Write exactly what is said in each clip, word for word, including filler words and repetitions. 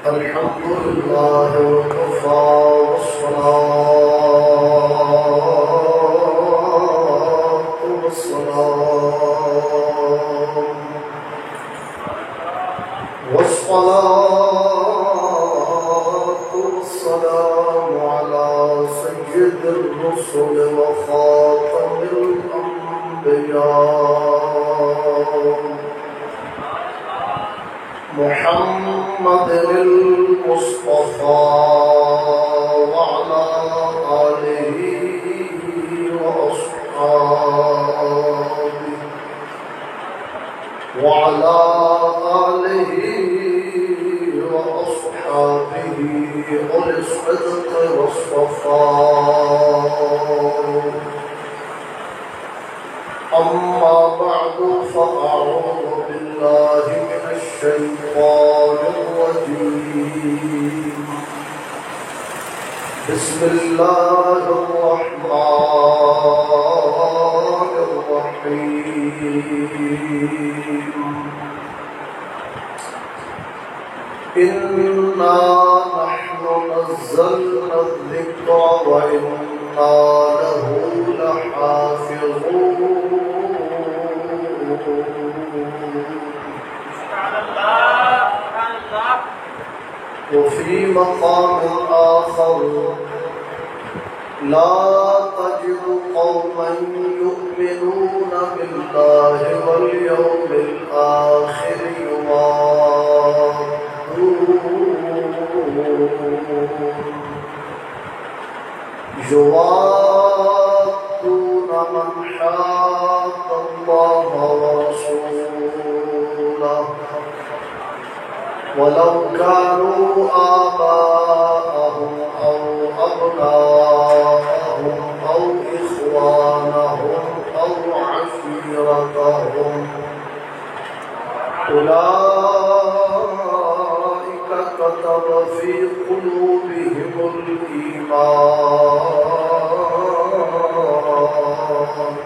الحمد لله وكفى والصلاة والسلام والصلاة والسلام على سيد الرسل وخاتم الأنبياء محمد المصطفى وعلى آله وأصحابه وعلى آله وأصحابه أولي الصدق والصفاء. أما بعد فأعوذ بالله من الشيطان الرجيم. بسم الله الرحمن الرحيم. إنا نحن نزلنا الذكر وإنا له لحافظون. وفي مقام آخر لا تجد قوما يؤمنون بالله واليوم الآخر يوادون من حاد الله ورسوله ولو كانوا آباءهم أو أبناءهم أو إخوانهم أو عشيرتهم أولئك كتب في قلوبهم الإيمان.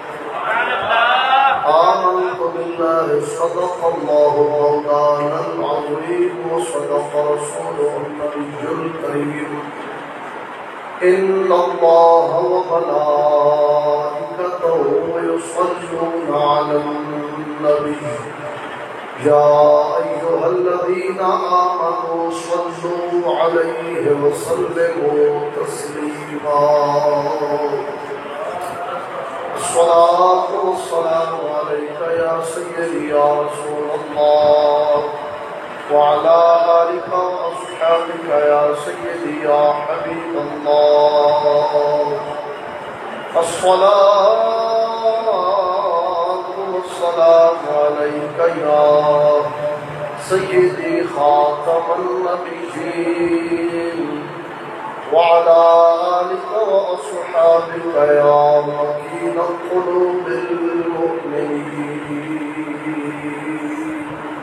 آمنت بالله صدق الله مولانا العظيم وصدق رسوله النبي الكريم. إن الله وملائكته يصلون على النبي يا أيها الذين آمنوا صلوا عليه وسلموا تسليما. الصلاة والسلام عليك يا سيدي يا رسول الله وعلى آلك وأصحابك يا سيدي يا حبيب الله. الصلاة والسلام عليك يا سيدي خاتم النبيين وعلى آلك وأصحابك يا مكين قلوب المؤمنين.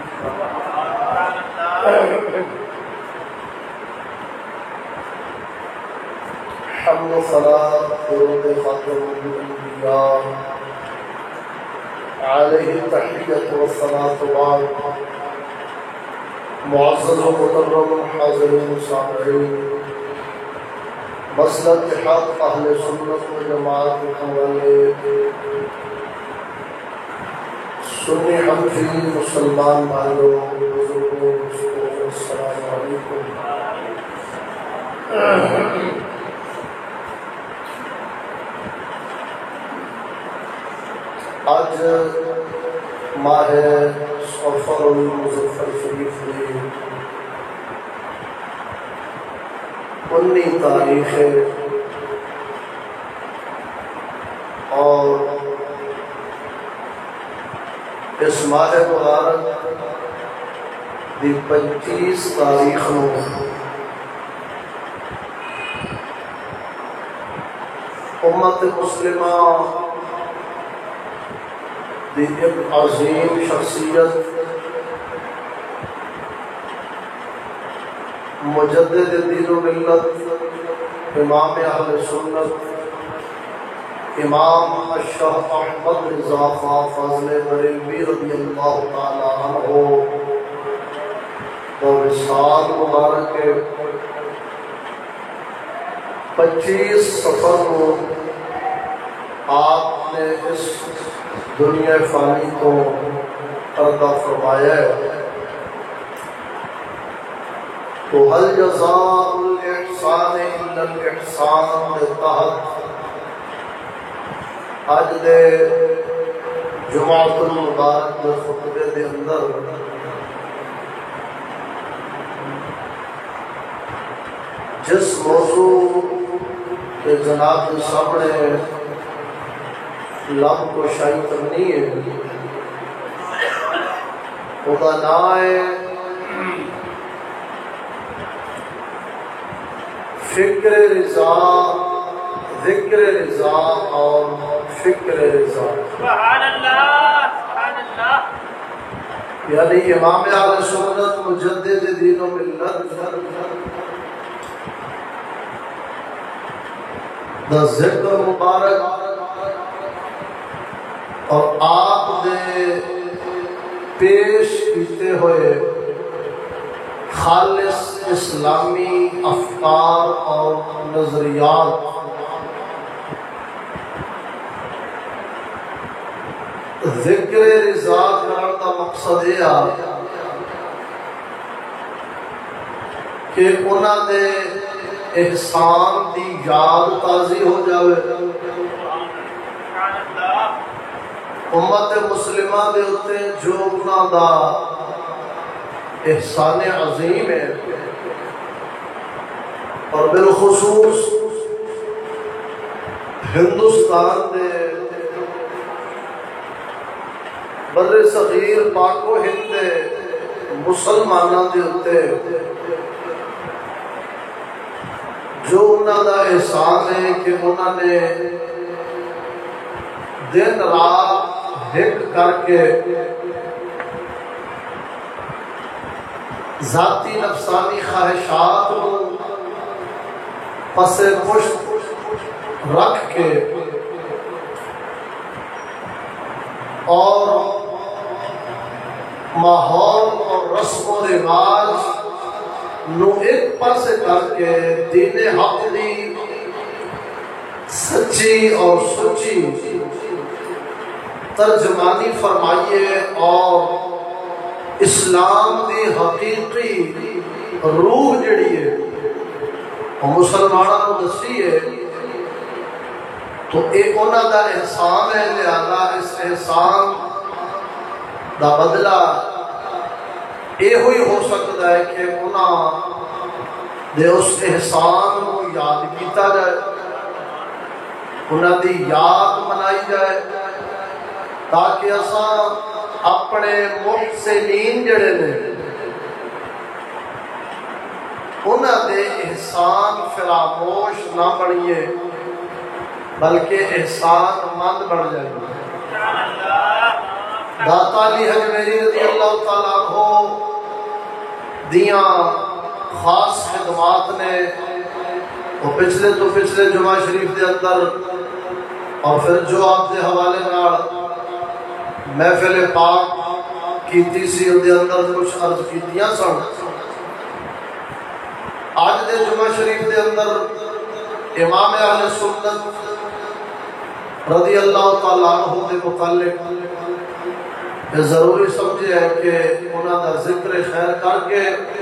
حمد صلاة درود خاتم الأنبياء عليه التحية والصلاة بعد. معزز ومكرم حاضرین سامعین، مسئلہ اتحاد اہل سنت و جماعت کے حوالے سنی حنفی مسلمان بھائیوں بزرگوں السلام علیکم. آج ماہ صفر المظفر شریف میں انی تاریخ ہے اور اس ماہ مبارک دی پچیس تاریخ نو امت مسلمہ دی ایک عظیم شخصیت مجدد دین و ملت امام اہل سنت امام الشاہ احمد رضا خان فاضل بریلوی رضی اللہ تعالی عنہ دور سال مبارک کے پچیس سفر کو آپ نے اس دنیا فانی کو پردہ فرمایا ہے، تو حل جزاء الاحسان الا الاحسان کے تحت اج دے جمعۃ المبارک کے خطبے دے اندر جس موضوع کے جناب کے سامنے لب کو شائی کرنی ہے وہ کا نام ہے فکر رضا، ذکر رضا اور فکر رضا۔ سبحان اللہ، سبحان اللہ۔ یعنی امام اہل سنت مجدد دین و ملت دا ذکر مبارک اور آپ دے پیش کیتے ہوئے خالص اسلامی افکار اور نظریات ذکر رضا کرنے کا مقصد یہ ہے کہ انہوں نے احسان دی یاد تازی ہو جاوے، امت مسلمہ دے ہوتے جو انہوں دا احسان عظیم ہے، اور بالخصوص ہندوستان دے بر صغیر پاک و ہند دے مسلمانوں دے ہوتے جو انہوں دا احسان ہے کہ انہوں نے دن رات ہٹ کر کے ذاتی نفسانی خواہشات کو پس پشت رکھ کے اور ماحول اور رسم و رواج نو ایک پاسے کر کے دین حق دی سچی اور سچی ترجمانی فرمائیے اور اسلام دی حقیقی روح جڑی ہے اور مسلمانوں کو دسی ہے، تو ایک انہوں دا احسان ہے، لہذا اس احسان دا بدلہ یہ ہوئی ہو سکتا ہے کہ انہوں دے اس احسان کو یاد کیتا جائے، انہوں دی یاد منائی جائے، تاکہ اساں اپنے محسنین جڑے نے انہوں دے احسان فراموش نہ بنیے بلکہ احسان مند بن جائے۔ داتا علی حجویری رضی اللہ تعالیٰ عنہ دیاں خاص خدمات نے وہ پچھلے تو پچھلے جمعہ شریف دے اندر اور پھر جو آپ دے حوالے نال محفل پاک کیتی سی دے اندر کچھ عرض کیتیاں سن، آج دے جمعہ شریف دے اندر امام اہل سنت رضی اللہ تعالیٰ عنہ دے متعلق یہ ضروری سمجھے ہے کہ انہوں کا ذکر خیر کر کے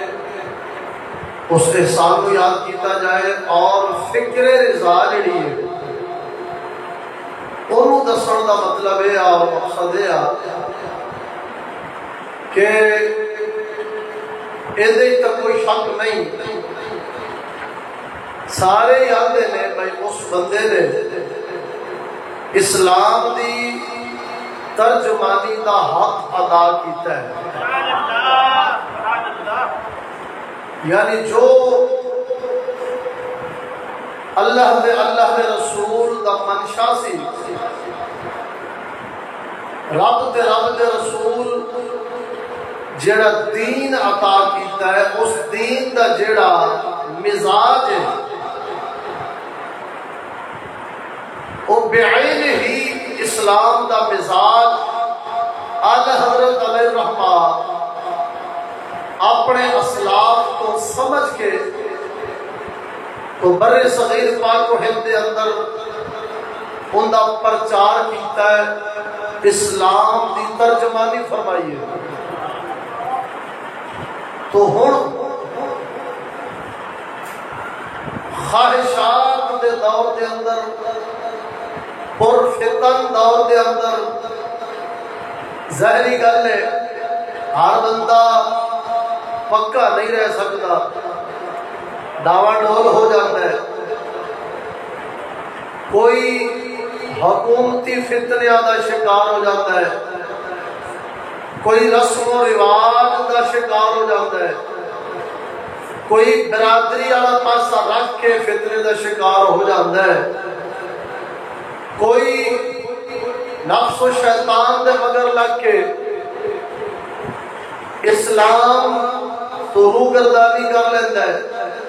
اس احسان کو یاد کیتا جائے اور فکر رضا جڑی ہے انہوں دسن کا مطلب ہے اور مقصد ہے کہ یہ تک کوئی شک نہیں، سارے یاد نے بھائی اس بندے نے اسلام دی ترجمانی دا حق ادا کیتا ہے، یعنی جو اللہ دے اللہ دے رسول دا منشا سی، رب دے رب دے رسول جڑا دین عطا کیتا ہے اس دین دا جڑا مزاج ہے وہ بعین ہی اسلام دا مزاج آل حضرت علیہ الرحمہ اپنے اسلاف سوچ سمجھ کے تو برے صغیر پاک و ہند دے اندر ان دا پرچار کیتا ہے، اسلام دی ترجمانی فرمائی ہے۔ تو ہن خواہشات دے دور دے اندر، پر فتن دور دے اندر، ظاہری گل ہے ہر بندہ پکا نہیں رہ سکتا، ڈاواں ڈول ہو جاتا ہے، کوئی حکومتی فتنیاں دا شکار ہو جاتا ہے، کوئی رسم و رواج دا شکار ہو جاتا ہے، کوئی برادری والا پاسا رکھ کے فتنے دا شکار ہو جاتا ہے، کوئی نفس و شیطان دے مگر لگ کے اسلام تو روگردانی کر لیتا ہے۔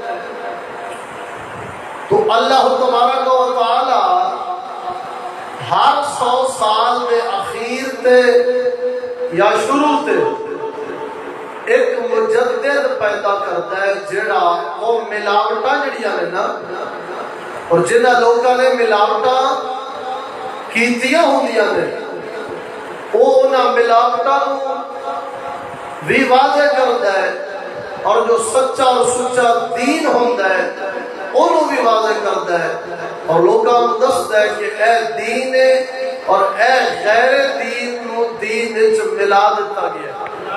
تو اللہ تبارک و تعالی ہر سو سال دے اخیر تے یا شروع تے ایک مجدد پیدا کرتا ہے جڑا وہ ملاوٹاں جڑیاں نے نا، اور جنہ لوگاں نے ملاوٹاں کیتیاں ہوندیاں نے وہ انہاں ملاوٹاں بھی واضح کرتا ہے، اور جو سچا اور سچا دین ہوتا ہے انہوں بھی واضح کرتا ہے، اور لوگوں کو دستا ہے کہ اے دین ہے اور اے غیر دین نو دین وچ ملا دیتا گیا۔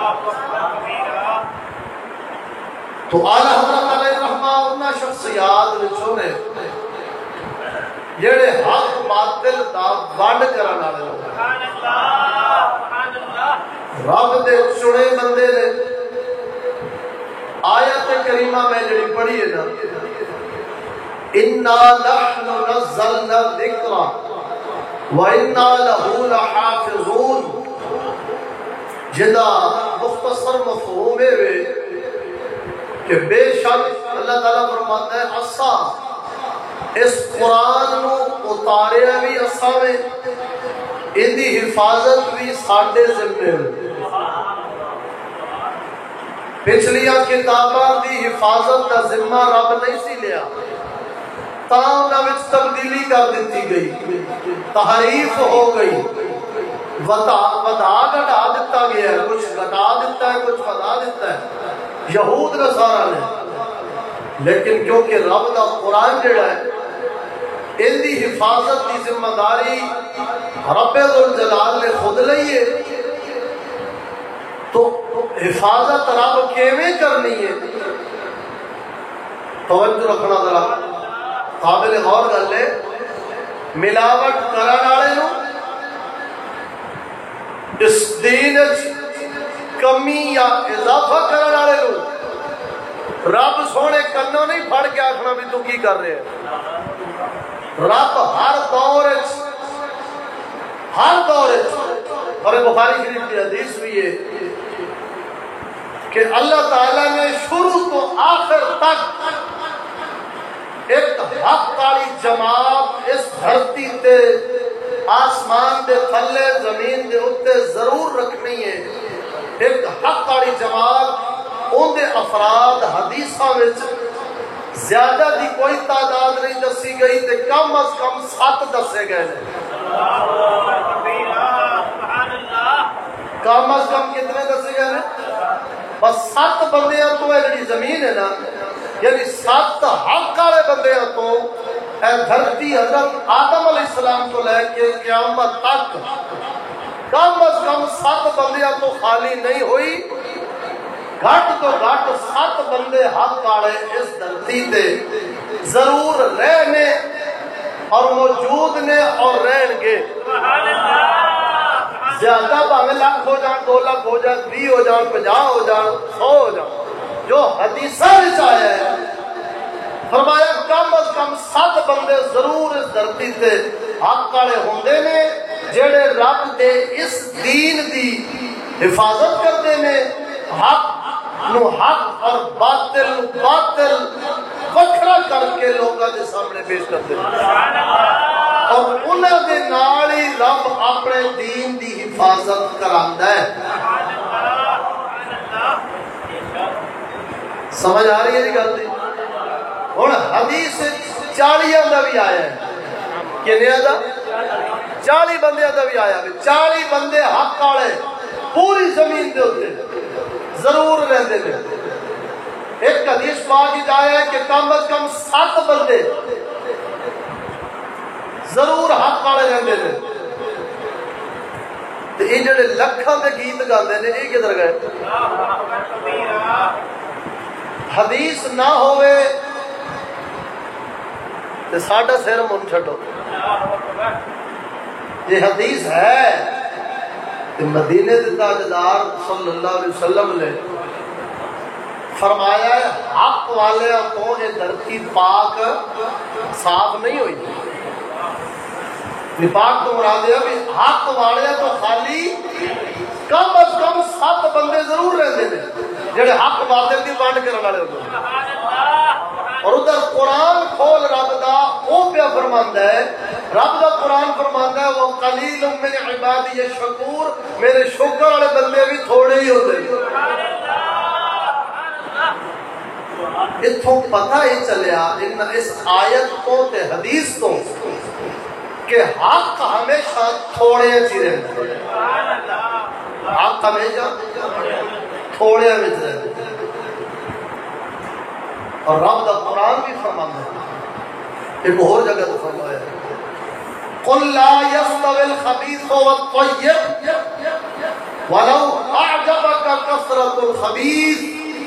تو اعلیٰ حضرت علیہ رحمہ انہاں شخصیات وچوں نے جڑے حق باطل دا ونڈ کرن والے لوگ، سبحان اللہ سبحان اللہ، رب دے چنے بندے نے۔ آیت کریمہ میں جڑی پڑھی ہے نا، اِنَّا نَحْنُ نَزَّلْنَا الذِّكْرَ وَإِنَّا لَهُ لَحَافِظُونَ، جدا مختصر مفہوم ہے کہ بے شک اللہ تعالیٰ فرماتا ہے اسا اس قرآن نو اتاریا بھی اسا میں، ان دی حفاظت بھی ساڈے ذمے ہے۔ پچھلیاں کتاباں دی حفاظت کا ذمہ رب نہیں سی لیا، تاں انہاں وچ تبدیلی کر دیتی گئی، تحریف ہو گئی، ودا گھٹا دیتا گیا ہے، کچھ گھٹا دیتا ہے کچھ ودا دیتا ہے یہود نصارا نے۔ لیکن کیونکہ رب دا قرآن جڑا ہے ان دی حفاظت کی ذمہ داری رب ذوالجلال نے خود لئی ہے، تو حفاظت رب کیویں کرنی ہے؟ توجہ رکھنا ذرا، قابل غور گل ہے۔ ملاوٹ کرن والے نو اس دین وچ کمی یا اضافہ کرن والے نو رب سونے کنوں نہیں پھڑ کے آکھنا بھی تو کی کر رہے ہیں۔ رب ہر دور ہر دور اور بخاری شریف کی حدیث بھی ہے کہ اللہ تعالیٰ نے شروع تو آخر تک ایک حق والی جماعت اس دھرتی تے آسمان دے تھلے زمین دے اتے ضرور رکھنی ہے۔ ایک حق والی جماعت ان دے افراد حدیثاں وچ زیادہ دی کوئی تعداد نہیں دسی گئی تے کم از کم سات دسے گئے ہیں۔ کم از کم کتنے دسے گئے ہیں؟ بس سات بندیاں تو ہے جڑی زمین ہے نا، یعنی سات حق والے بندیاں تو اے دھرتی حضرت آدم علیہ السلام کو لے کے قیامت تک کم از کم سات بندیاں تو خالی نہیں ہوئی، گھٹ تو گھٹ سات بندے حق والے اس دھرتی تے ضرور رہنے اور موجود نے اور رہن گے۔ زیادہ بھاوے لاکھ ہو جان، دو لاکھ ہو جان، بھی ہو جان، پنجاہ ہو جان، سو ہو جان، جو حدیثاں وچ آیا ہے فرمایا کم از کم سات بندے ضرور اس دھرتی تے حق والے ہوندے نے جڑے رب دے اس دین دی حفاظت کرتے نے، حق نو حق اور باطل باطل وکھرا کر کے لوگوں کے سامنے پیش کرتے ہیں، اور انہاں دے نال ہی رب اپنے دین دی حفاظت کراندا ہے۔ سمجھ آ رہی ہے جی گل دی؟ ہن حدیث چالیاں دا بھی آیا ہے، کنیاں دا؟ چالی بندیاں دا بھی آیا ہے، چالی بندے حق والے پوری زمین دے اوتے ضرور رہندے نے۔ ایک حدیث پاک آیا ہے کہ کم از کم سات بندے ضرور حق والے رہندے نے۔ تے یہ جڑے لکھاں دے گیت گاندے نے یہ کدھر گئے؟ حدیث نہ ہوئے تے ساڈا سر من چھڈو، یہ حدیث ہے کہ مدینے دے تاجدار صلی اللہ علیہ وسلم نے فرمایا ہے حق والے تو یہ دھرتی پاک صاف نہیں ہوئی۔ پاک تو مراد ہے بھی حق والے تو خالی کم از کم سات بندے ضرور رہتے ہیں جڑے حق باطل کی بانٹ کرنے والے ہوتے ہیں۔ اور ادھر قرآن کھول رب دا وہ پیا فرماندا ہے، رب دا قرآن فرماندا ہے وہ قلیل من عبادی الشکور، میرے شکر والے بندے بھی تھوڑے ہی ہوتے ہیں۔ اتھوں پتہ ہی چلیا ان اس آیت کو تے حدیث تو کہ حق ہمیشہ تھوڑے چی رہتے ہیں، حق ہمیشہ تھوڑے میں رہتے ہیں۔ اور رب دا قرآن بھی فرماتا ہے، ایک اور جگہ تو فرمایا ہے قل لا يستوي الخبيث والطيب ولو اعجبك كثرة الخبيث،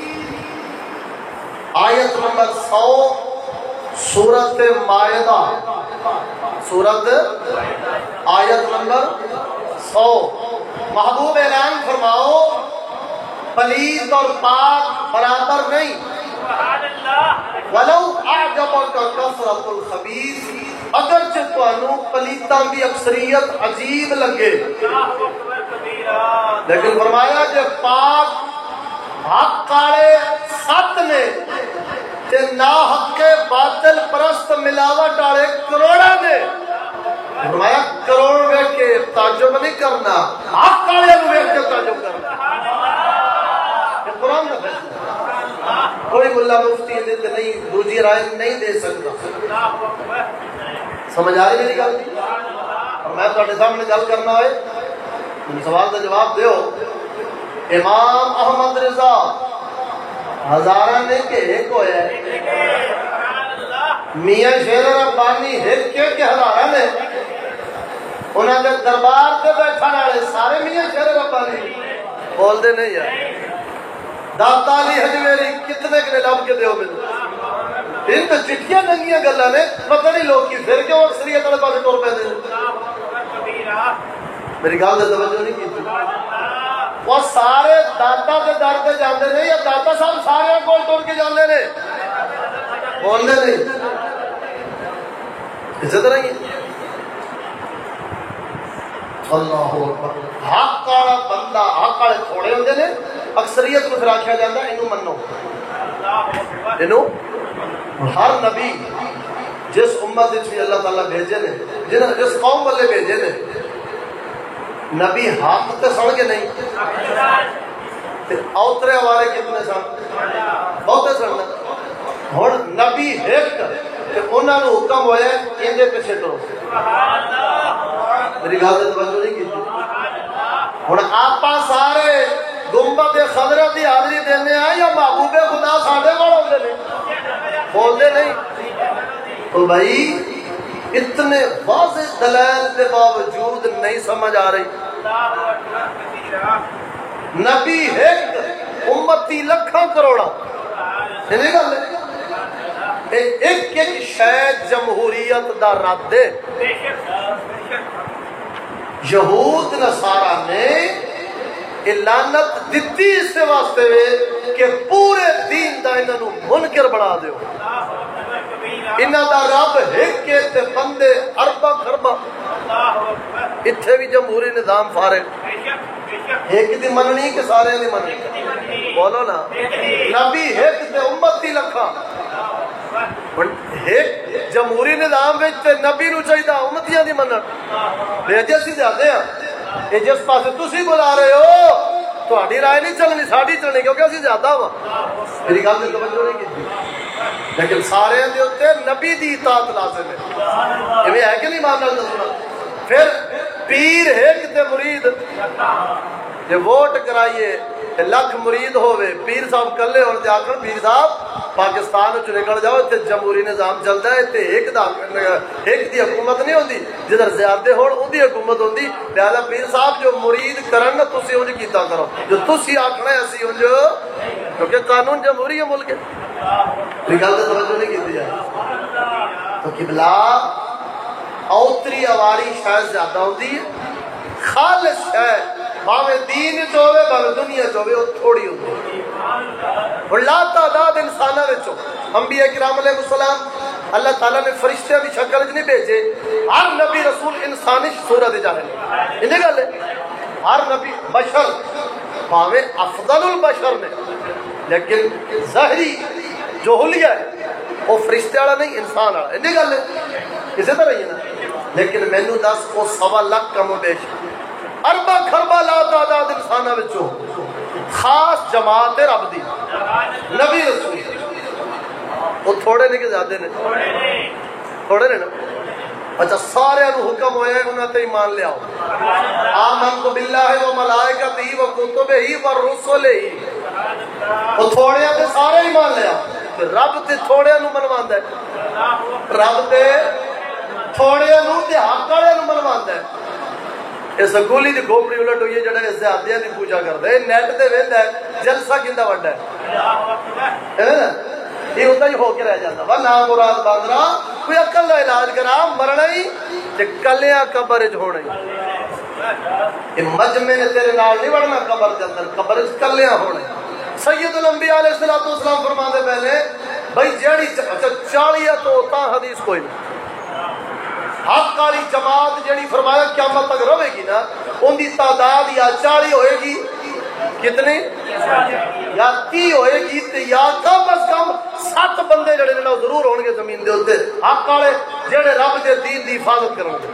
آیت نمبر سو سورت مائدہ، سورت آیت نمبر سو۔ محبوب اعلان فرماؤ پلیت اور پاک برابر نہیں، وَلَوْ أَعْجَبَكَ كَثْرَةُ الْخَبِيثِ، اگرچہ تانوں پلیتاں دی اکثریت عجیب لگے لیکن فرمایا کہ پاک حق والے سات نے تے نا حق باطل پرست ملاوٹ والے کروڑا نے۔ فرمایا کروڑ ویکھ کے تعجب نہیں کرنا، حق والے نوں ویکھ کے تعجب کرنا۔ یہ قرآن کا فیصلہ، کوئی ملا مفتی نہیں دوسری رائے نہیں دے سکتا۔ سمجھ آ رہی میری گل؟ اور میں تہاڈے سامنے گل کرنا ہوئے سوال کا جواب دیو۔ امام احمد رضا ہزارہ نے کہ ایک ہویا ہے، میاں شیر ربانی ایک کے کہ ہزارہ نے، انہوں نے دربار سے بیٹھا والے سارے میاں شیر ربانی بول دے نہیں یار۔ داتا علی حجویری کتنے کے لب کے دیو ملے، ان تو چٹھیاں ننگیاں گلاں نے، پتہ نہیں لوگ کی پھر کیوں اکثریت والے پاسے ٹور پہ دے۔ میری گل سے توجہ نہیں کی، وہ سارے داتا کے در سے جاندے نہیں، یا داتا صاحب سارے کو ٹور کے جاندے نے بول دے نہیں، اسی طرح ہی اللہ اکبر۔ حق والا بندہ حق والے تھوڑے ہوندے نے، اکثریت کو پھر آکھیا جاندا ہے اینو منو، اینو ہر نبی جس امت وچ بھی اللہ تعالیٰ بھیجے نے، جن جس قوم والے بھیجے نے، نبی حق تے سن کے نہیں تے اوترے والے کتنے سن؟ بہتے سن۔ ہن نبی ایک تے انہاں نوں حکم ہویا ان دے پیچھے ٹرو۔ میری گل تے توجہ نہیں کیتی۔ ہن آپاں سارے گنبد خضرا دی حاضری دینے آ یا محبوب خدا ساڈے کول ہوندے نے بولدے نہیں؟ تو بھائی اتنے واضح دلائل کے باوجود نہیں سمجھ آ رہی۔ نبی ایک امتی لکھاں کروڑا، نہیں گل ایک ایک شاید جمہوریت دا رد ہے۔ یہود نصارا نے لعنت دتی اس واسطے کہ پورے دین دا انہاں نوں منکر بنا دیو۔ انہاں دا رب ایک کے تے بندے ارباں خرباں، اتھے بھی جمہوری نظام فارغ، ایک دی مننی کہ سارے دی مننی؟ بولو نا، نبی ایک تے امت دی لکھاں، ایک جمہوری نظام وچ تے نبی نو چاہیدا امتیاں دی منن۔ بھیجے سی جاندے ہاں، یہ جس پاسے تسی بلا رہے ہو تہاڈی رائے نہیں چلنی ساڈی چلنی کیونکہ اسی زیادہ وا میری گل تے توجہ نہیں کی لیکن سارے دے اوتے نبی دی اطاعت لازم ہے ایویں ہے کہ نہیں مان نال دسنا پھر پیر ایک تے مرید جے ووٹ کرائیے لکھ مرید ہوئے پیر صاحب کلے ہون جا کر پیر صاحب پاکستان چ نکل جاؤ تے جمہوری نظام چلدا ہے تے ایک دا ایک دی حکومت نہیں ہوندی جدھر زیادہ ہون اودی حکومت ہوندی لہذا پیر صاحب جو مرید کرن نا تسی انج کیتا کرو جو تسی آکھنا ہے اسی انج کیونکہ قانون جمہوری ہے ملک یہ گل تے توجہ نہیں کیتی جائے تو قبلہ اوتری اواری شاید زیادہ ہوندی ہے خالص ہے باوے دین چوے باوے دنیا چوے وہ تھوڑی ہوتی ہے اور لا تعداد انسانہ وچوں انبیاء کرام علیہ السلام اللہ تعالیٰ نے فرشتے دی شکل نہیں بھیجے ہر نبی رسول انسانی صورت ظاہر ہے انہیں گل ہے ہر نبی بشر باوے افضل البشر نے لیکن ظاہری جو حلیہ ہے وہ فرشتے والا نہیں انسان والا انہیں گل ہے کسی طرح ہی ہے نا لیکن مینوں دس وہ سوا لاکھ کم و بیش اربا خربا لا تعداد انساناں وچوں خاص جماعت رب دی نبی رسول وہ تھوڑے نہیں کہ زیادہ نے تھوڑے نے نا اچھا سارے نو حکم ہویا ہے انہاں تے ایمان لے آؤ آمنت باللہ و ملائکتہ و کتبہ و رسلہ وہ تھوڑے تے سارے ایمان لے آؤ رب تے تھوڑے نو منواندا ہے رب تے تھوڑے نو تے حق والے نو منواندا ہے یہ سکولی دی گھوپڑی الٹ ہوئی ہے جڑا اس زیادیاں دی پوجا کردا ہے نیٹ تے ویندا ہے جلسہ کیندا وڈا ہے ہے نا یہ ہوتا ہی ہو کے رہ جاتا وا نا مراد باندرا کوئی عقل دا علاج کرا مرنا ہی تے کلیاں قبر وچ ہونا ہی یہ مجمع نے تیرے نال نہیں وڑنا قبر دے اندر قبر وچ کلیاں ہونا سید الانبیاء علیہ الصلوۃ والسلام فرماندے پہلے بھائی جیڑی چالیاں تو تا حدیث کوئی نہیں حق والی جماعت جیڑی فرمایا قیامت تک رہے گی نا ان دی تعداد یا چالی ہوئے گی کتنی یا تی ہوئے گی یا کم از کم سات بندے جڑے نے ضرور ہون گے زمین دے اوتے حق والے جڑے رب دے دین دی حفاظت کرن گے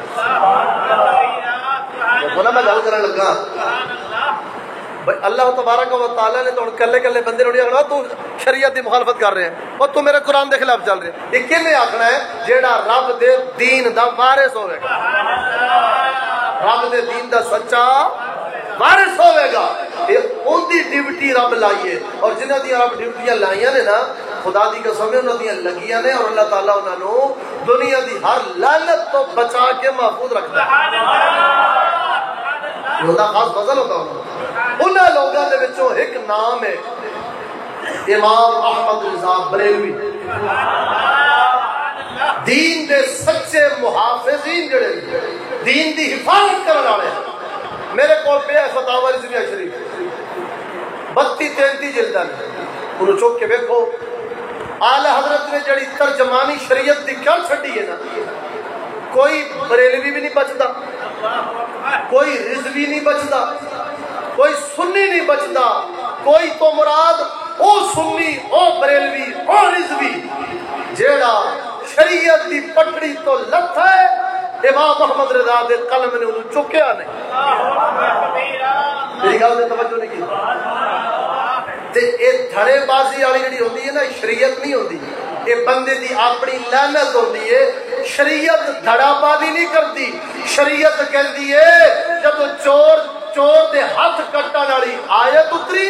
بولا میں گل کرن لگا بھائی اللہ تبارک و تعالی نے تو کلے کلے بندے نوں نہیں تو شریعت دی مخالفت کر رہے ہیں اور تو میرے قرآن دے خلاف چل رہے ہیں یہ کنے آکھنا ہے جیڑا رب دے دین دا وارث ہوے گا رب دے دین دا سچا وارث ہوے گا یہ اون دی ڈیوٹی رب لائیے اور جنہاں دی رب ڈیوٹیاں لائیاں نے نا خدا دی قسم ہے انہاں دی لگیاں نے اور اللہ تعالی انہاں نو دنیا دی ہر لعنت تو بچا کے محفوظ رکھدا ہے یہ خاص فضل ہوتا ہے انہاں لوگوں دے وچوں ایک نام ہے امام احمد رضا بریلوی دین دے سچے محافظین جڑے دین دی حفاظت کرنے والے میرے کول پیا ہے فتاوی رضویہ شریف بتی تینتی جلداں انہوں چوک کے ویکھو اعلی حضرت نے جڑی ترجمانی شریعت دی کر چھڈی ہے نا کوئی بریلوی بھی نہیں بچدا کوئی رضوی نہیں بچدا کوئی سنی نہیں بچدا کوئی تو مراد او سنی او بریلوی او رضوی جیڑا شریعت دی پٹڑی تو لتھا ہے امام محمد رضا دے قلم نے انہوں چکیا نہیں میری گل تے توجہ نہیں کی تے اے دھڑے بازی والی جڑی ہوندی ہے نا شریعت نہیں ہوندی یہ بندے دی اپنی لعنت ہوندی ہے شریعت دھڑا بازی نہیں کرتی شریعت کہندی ہے جب چور چور دے ہاتھ کٹن والی آیت اتری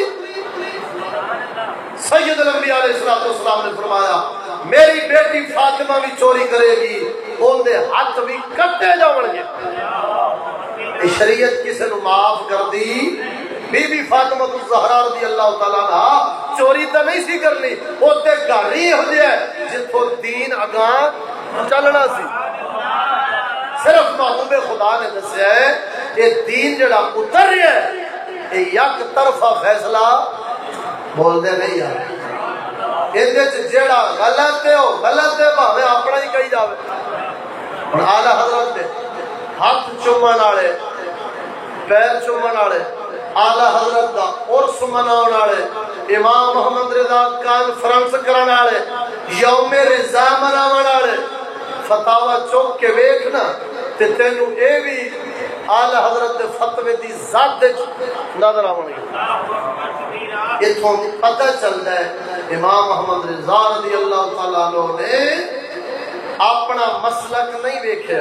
سید الانبیاء علیہ الصلوۃ والسلام نے فرمایا میری بیٹی فاطمہ بھی چوری کرے گی ان دے ہاتھ بھی کٹے جاون گے شریعت کسے نو معاف کر دی بی بی فاطمہ الزہرا رضی اللہ تعالی عنہا چوری تے نہیں سی کرنی او تے گھر ہی ہو جائے جتھوں دین اگاں چلنا سی صرف محبوب خدا نے دسیا ہے کہ دین جڑا اتر رہا ہے یہ یک طرفہ فیصلہ بول دے نہیں یار اندے چ جڑا غلط ہے او غلط ہے بھاوے اپنا ہی کہی جاوے اور اعلی حضرت نے ہاتھ چومن والے پیر چومن والے اعلی حضرت دا عرس مناون والے امام محمد رضا کانفرنس کرن والے یوم رضا مناون والے فتاوا چوک کے ویکھنا تے تینوں اے بھی آلہ حضرت دے فتوے دی ذات دے نظر آؤں گے. اتوں پتہ چلتا ہے امام محمد رضا رضی اللہ تعالیٰ عنہ نے اپنا مسلک نہیں ویکھیا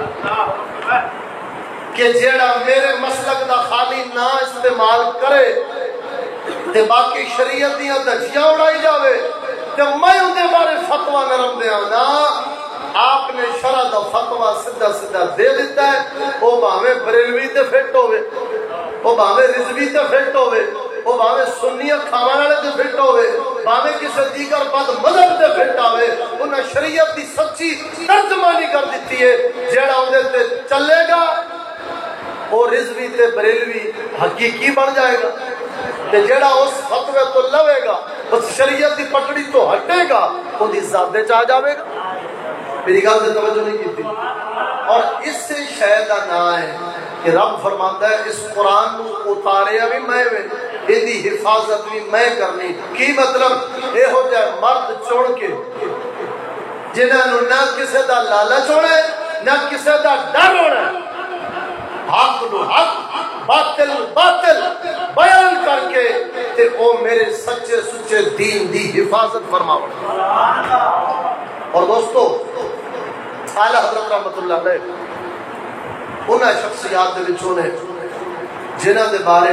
کہ جیڑا میرے مسلک دا خالی نہ استعمال کرے تے باقی شریعت دیاں دھجیاں اڑائی جاوے تے میں ان دے بارے فتویٰ نرم دیا نا. آپ نے شرع دا فتویٰ سدھا سدھا دے دیتا ہے. وہ باویں بریلوی تے فٹ ہوئے, وہ باویں رضوی تے فٹ ہوئے, وہ باویں سنی کھاون والے تے فٹ ہوئے, باویں کسی دیگر بد مذہب تے فٹ آوے, انہیں شریعت دی سچی ترجمانی کر دیتی ہے. جیڑا اندر تے چلے گا وہ رضوی تے بریلوی حقیقی بن جائے گا, تے جیڑا اس فتوے تو لوے گا اس شریعت دی پٹڑی تو ہٹے گا وہ دی ذات دے چاہ جاوے گا. میری گل سے توجہ نہیں کی تھی. اور اس سے شاید نہ ہے کہ رب فرماتا ہے اس قرآن کو اتاریا بھی میں وے, ایدی حفاظت بھی میں کرنی. کی مطلب اے ہو جائے مرد چون کے جنہوں نہ کسے دا لالچ ہونا ہے نہ کسے دا ڈر ہونا ہے, حق نو حق باطل باطل بیان کر کے تے او میرے سچے سچے دین دی حفاظت فرماؤ. اور دوستو اعلی حضرت رحمت اللہ علیہ انہاں شخصیات دے وچوں نے جنہاں دے بارے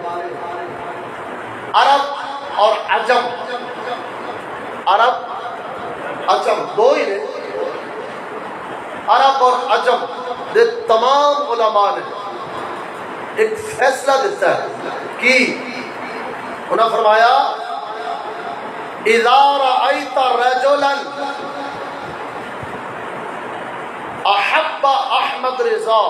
عرب اور عجم, عرب عجم دو ہی نے, عرب اور عجم دے تمام علماء نے ایک فیصلہ دیتا ہے کہ انہوں نے فرمایا اذا رأیت رجلا احب احمد رضا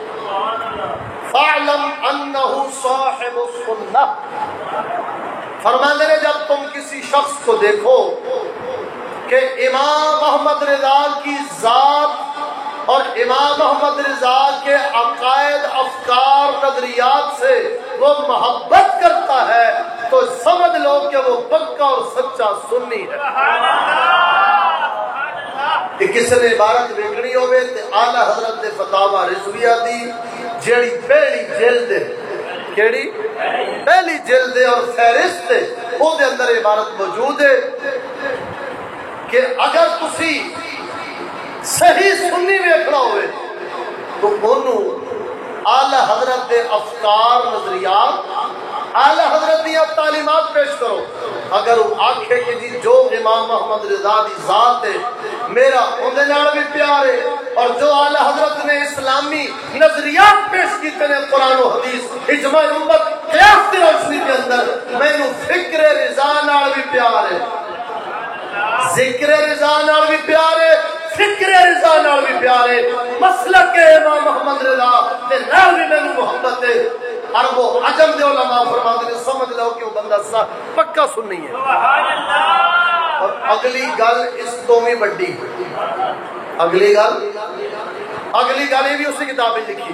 فاعلم انه صاحب السنہ. فرماتے ہیں جب تم کسی شخص کو دیکھو کہ امام محمد رضا کی ذات اور امام محمد رضا کے عقائد افکار نظریات سے وہ محبت کرتا ہے تو سمجھ لو کہ وہ پکا اور سچا سنی ہے. کہ کسی نے عبارت ویکھنی ہوئے تے اعلی حضرت دے فتاوا رضویہ دی جیڑی پہلی جلد ہے, کیڑی پہلی جلد ہے اور فہرست ہے, او دے اندر عبارت موجود ہے کہ اگر تسی صحیح سنی ویکھنا ہوئے تو انہوں اعلی حضرت دے افکار نظریات اعلی حضرت دیا تعلیمات پیش کرو. اگر وہ آنکھے کہ جی جو امام محمد رضا دی ذات ہے میرا اندھے نال بھی پیار ہے, اور جو اعلی حضرت نے اسلامی نظریات پیش کیتے ہیں قرآن و حدیث اجماع امت قیاس کی روشنی کے اندر, میں نو فکر رضا نال بھی پیار ہے, ذکر رضا نال بھی پیار ہے, فکر رضا نال بھی پیار ہے, مسلک امام محمد رضا تے نال بھی میں محبت ہے. عرب و عجم دے علماء فرماتے ہیں سمجھ لو کہ وہ بندہ سا پکا سنی ہے. اور اگلی گل اس تو بھی بڑی, اگلی گل اگلی گل یہ بھی اسی کتاب میں لکھی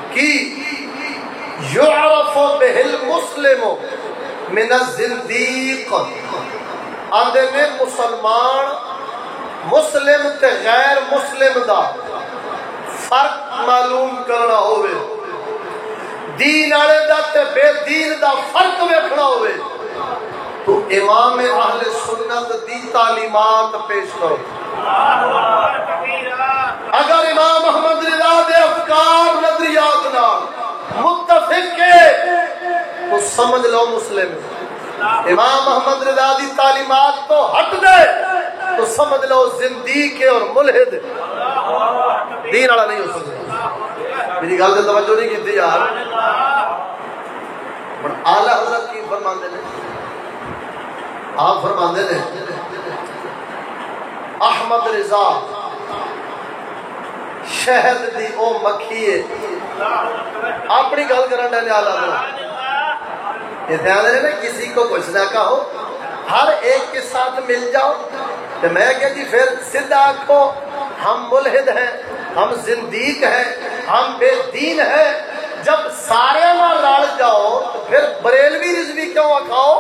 کہ یعرف بہ المسلم من الزندیق, آندے میں مسلمان مسلم تے غیر مسلم دا فرق معلوم کرنا ہوئے, دین والے دا تے بے دین دا فرق ویکھنا ہوئے تو امام اہل سنت دی تعلیمات پیش کرو. اگر امام محمد رضا دے افکار نظریات نال متفق ہے تو سمجھ لو مسلم. امام محمد رضا دی تعلیمات تو ہٹ دے تو سمجھ لو زندیق اور ملحد, دین والا نہیں ہو سکتا. میری گل سے توجہ نہیں کی تھی یار. اعلی حضرت کی فرماندے نے, آپ فرماندے نے احمد رضا شہد دی او مکھی ہے. اپنی گل کرن دے اعلی حضرت یہ دھیان رہے نا کسی کو کچھ نہ کہو, ہر ایک کے ساتھ مل جاؤ. تو میں کہ جی پھر سیدھا آنکھو ہم ملحد ہیں, ہم زندیق ہیں, ہم بے دین ہیں. جب سارے نہ رل جاؤ تو پھر بریلوی رضوی کیوں آکھاؤ.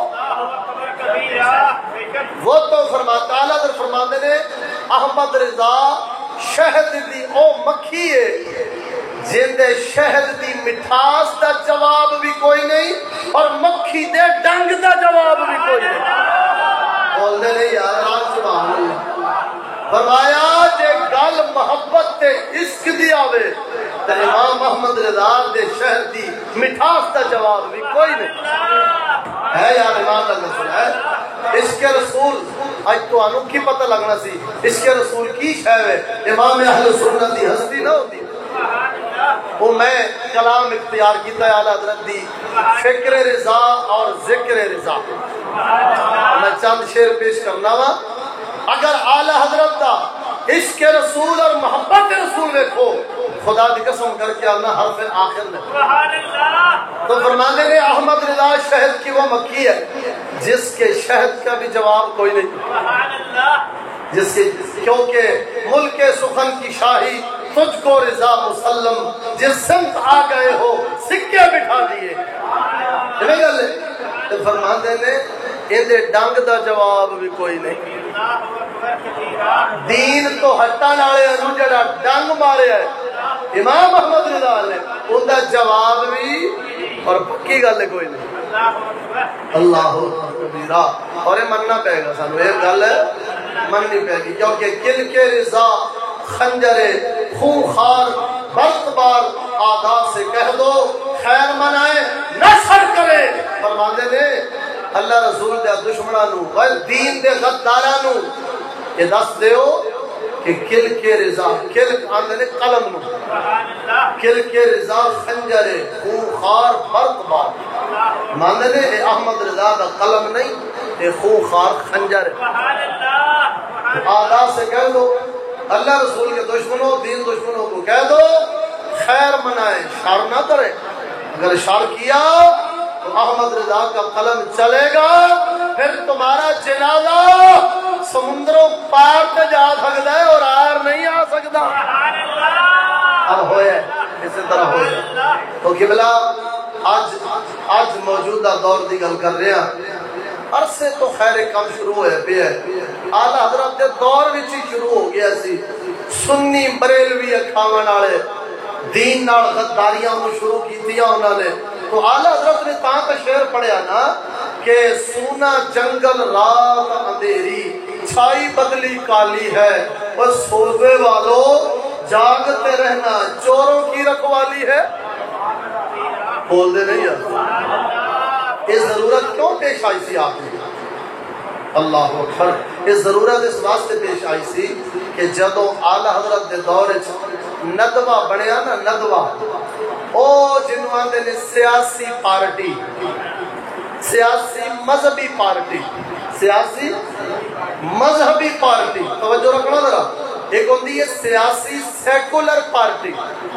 وہ تو فرماتا اعلیٰ حضرت فرماتے نے احمد رضا شہد دی او مکھی ہے جندے شہد دی مٹھاس دا جواب بھی کوئی نہیں اور مکھی دے ڈنگ دا جواب بھی کوئی نہیں. بول دے نہیں یار آج سبحان اللہ. فرمایا جے گل محبت تے عشق دی آوے تے امام محمد رضا دے شہد دی مٹھاس دا جواب بھی کوئی نہیں ہے. یار امام رسول ہے عشق رسول. آج تو آنو کی پتہ لگنا سی عشق رسول کی شے ہے. امام اہل سنت دی ہستی نہ ہوتی. وہ میں کلام اختیار کیتا ہے اعلی حضرت دی فکر رضا اور ذکر رضا. میں چند شعر پیش کرنا وا. اگر اعلی حضرت دا عشق رسول اور محبت رسول دیکھو خدا دی قسم کر کے اللہ حرف آخر میں تو فرمانے نے احمد رضا شہد کی وہ مکھی ہے جس کے شہد کا بھی جواب کوئی نہیں. جس کے کیونکہ ملک سخن کی شاہی تجھ کو رضا مسلم جس سمت آ گئے ہو سکے بٹھا دیے. تو فرماندے نے اندے ڈنگ دا جواب بھی کوئی نہیں. دین تو ہٹن والے نو جڑا ڈنگ ماریا ہے امام محمد رضا نے ان دا جواب بھی اور پکی گل ہے کوئی نہیں. اللہ کبیرہ. اور یہ مننا پے گا سانو یہ گل مننی پے گی کیونکہ کل کے رضا خنجر خون خار برت بار آدھا سے کہہ دو خیر منائے نہ سر کرے. فرماندے نے اللہ رسول دے دشمنانو اور دین دے غدارانو یہ دس دیو کہ کل کے رضا کل آندے نے قلم نو کل کے رضا خنجر خون خار برت بار ماندے نے اے احمد رضا دا قلم نہیں اے خون خار خنجر آدھا سے کہہ دو. اللہ رسول کے دشمنوں دین دشمنوں کو کہہ دو خیر منائے شر نہ کرے. اگر شر کیا تو احمد رضا کا قلم چلے گا پھر تمہارا جنازہ سمندروں پار پہ جا سکتا ہے اور آر نہیں آ سکتا. اب ہوئے اسی طرح ہوئے تو قبلہ آج آج موجودہ دور دی گل کر رہے ہیں. عرصے تو خیر کم شروع ہوئے پہ ہے. اعلی حضرت دے دور وچ ہی شروع ہو گیا سی سنی بریلوی اکھاون والے دین نال غداریاں نو شروع کیتیاں انہاں نے. تو اعلی حضرت نے تاں تے شعر پڑھیا نا کہ سونا جنگل رات اندھیری چھائی بدلی کالی ہے اور سوزے والو جاگتے رہنا چوروں کی رکھوالی ہے. بول دے نہیں یار یہ ضرورت کیوں پیش آئی سی آپ نے. اللہ اکبر. یہ ضرورت اس واسطے پیش آئی سی کہ جدو اعلی حضرت دے دور ندوہ بنیا نا ندوہ او جنہوں آندے نے سیاسی پارٹی سیاسی مذہبی پارٹی سیاسی مذہبی پارٹی توجہ رکھنا ذرا. ایک ہوتی ہے سیاسی سیکولر پارٹی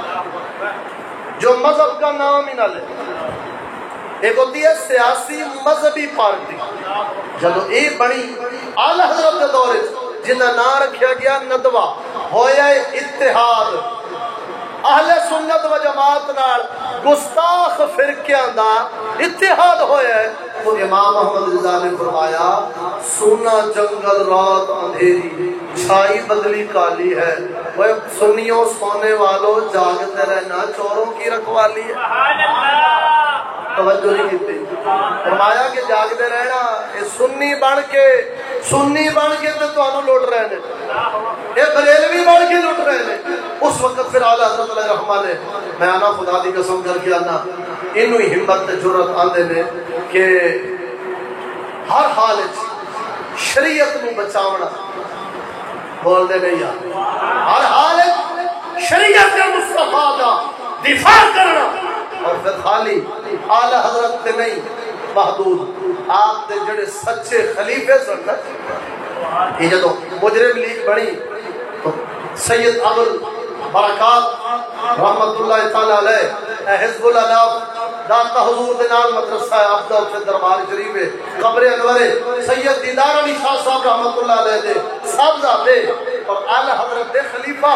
جو مذہب کا نام ہی نہ لے. ایک ہوتی ہے سیاسی مذہبی پارٹی. جب یہ بنی اعلی حضرت کے دور جنہ نام رکھا گیا ندوہ ہویا اتحاد اہل سنت و جماعت نال گستاخ فرقیاں دا اتحاد ہویا ہے. تو امام محمد رضا نے فرمایا سونا جنگل رات اندھیری چھائی بدلی کالی ہے وہ سنیوں سونے والوں جاگتے رہنا چوروں کی رکھوالی ہے. توجہ نہیں کی فرمایا کہ جاگتے رہنا یہ سنی بن کے سنی بن کے تو تانوں لوٹ رہے ہیں یہ بریلوی بن کے لوٹ رہے ہیں. اس وقت پھر اعلی حضرت علیہ رحمہ نے میں آنا خدا دی قسم کر کے آنا انہوں ہی ہمت تے جرأت آندے نے کہ ہر حال شریعت نو بچاونا. بول دے نہیں یار ہر حال شریعت کے مصطفیٰ دا دفاع کرنا اور پھر خالی اعلی حضرت تے نہیں محدود آپ دے جڑے سچے خلیفے سن یہ جدو مجرم لیگ بڑی تو سید ابو برکات رحمت اللہ تعالی علیہ حزب اللہ داتا حضور دے نال مدرسہ ہے افضل سے دربار شریف ہے قبر انور سید دیدار علی شاہ صاحب رحمت اللہ علیہ دے صاحبزادے اور اعلی حضرت دے خلیفہ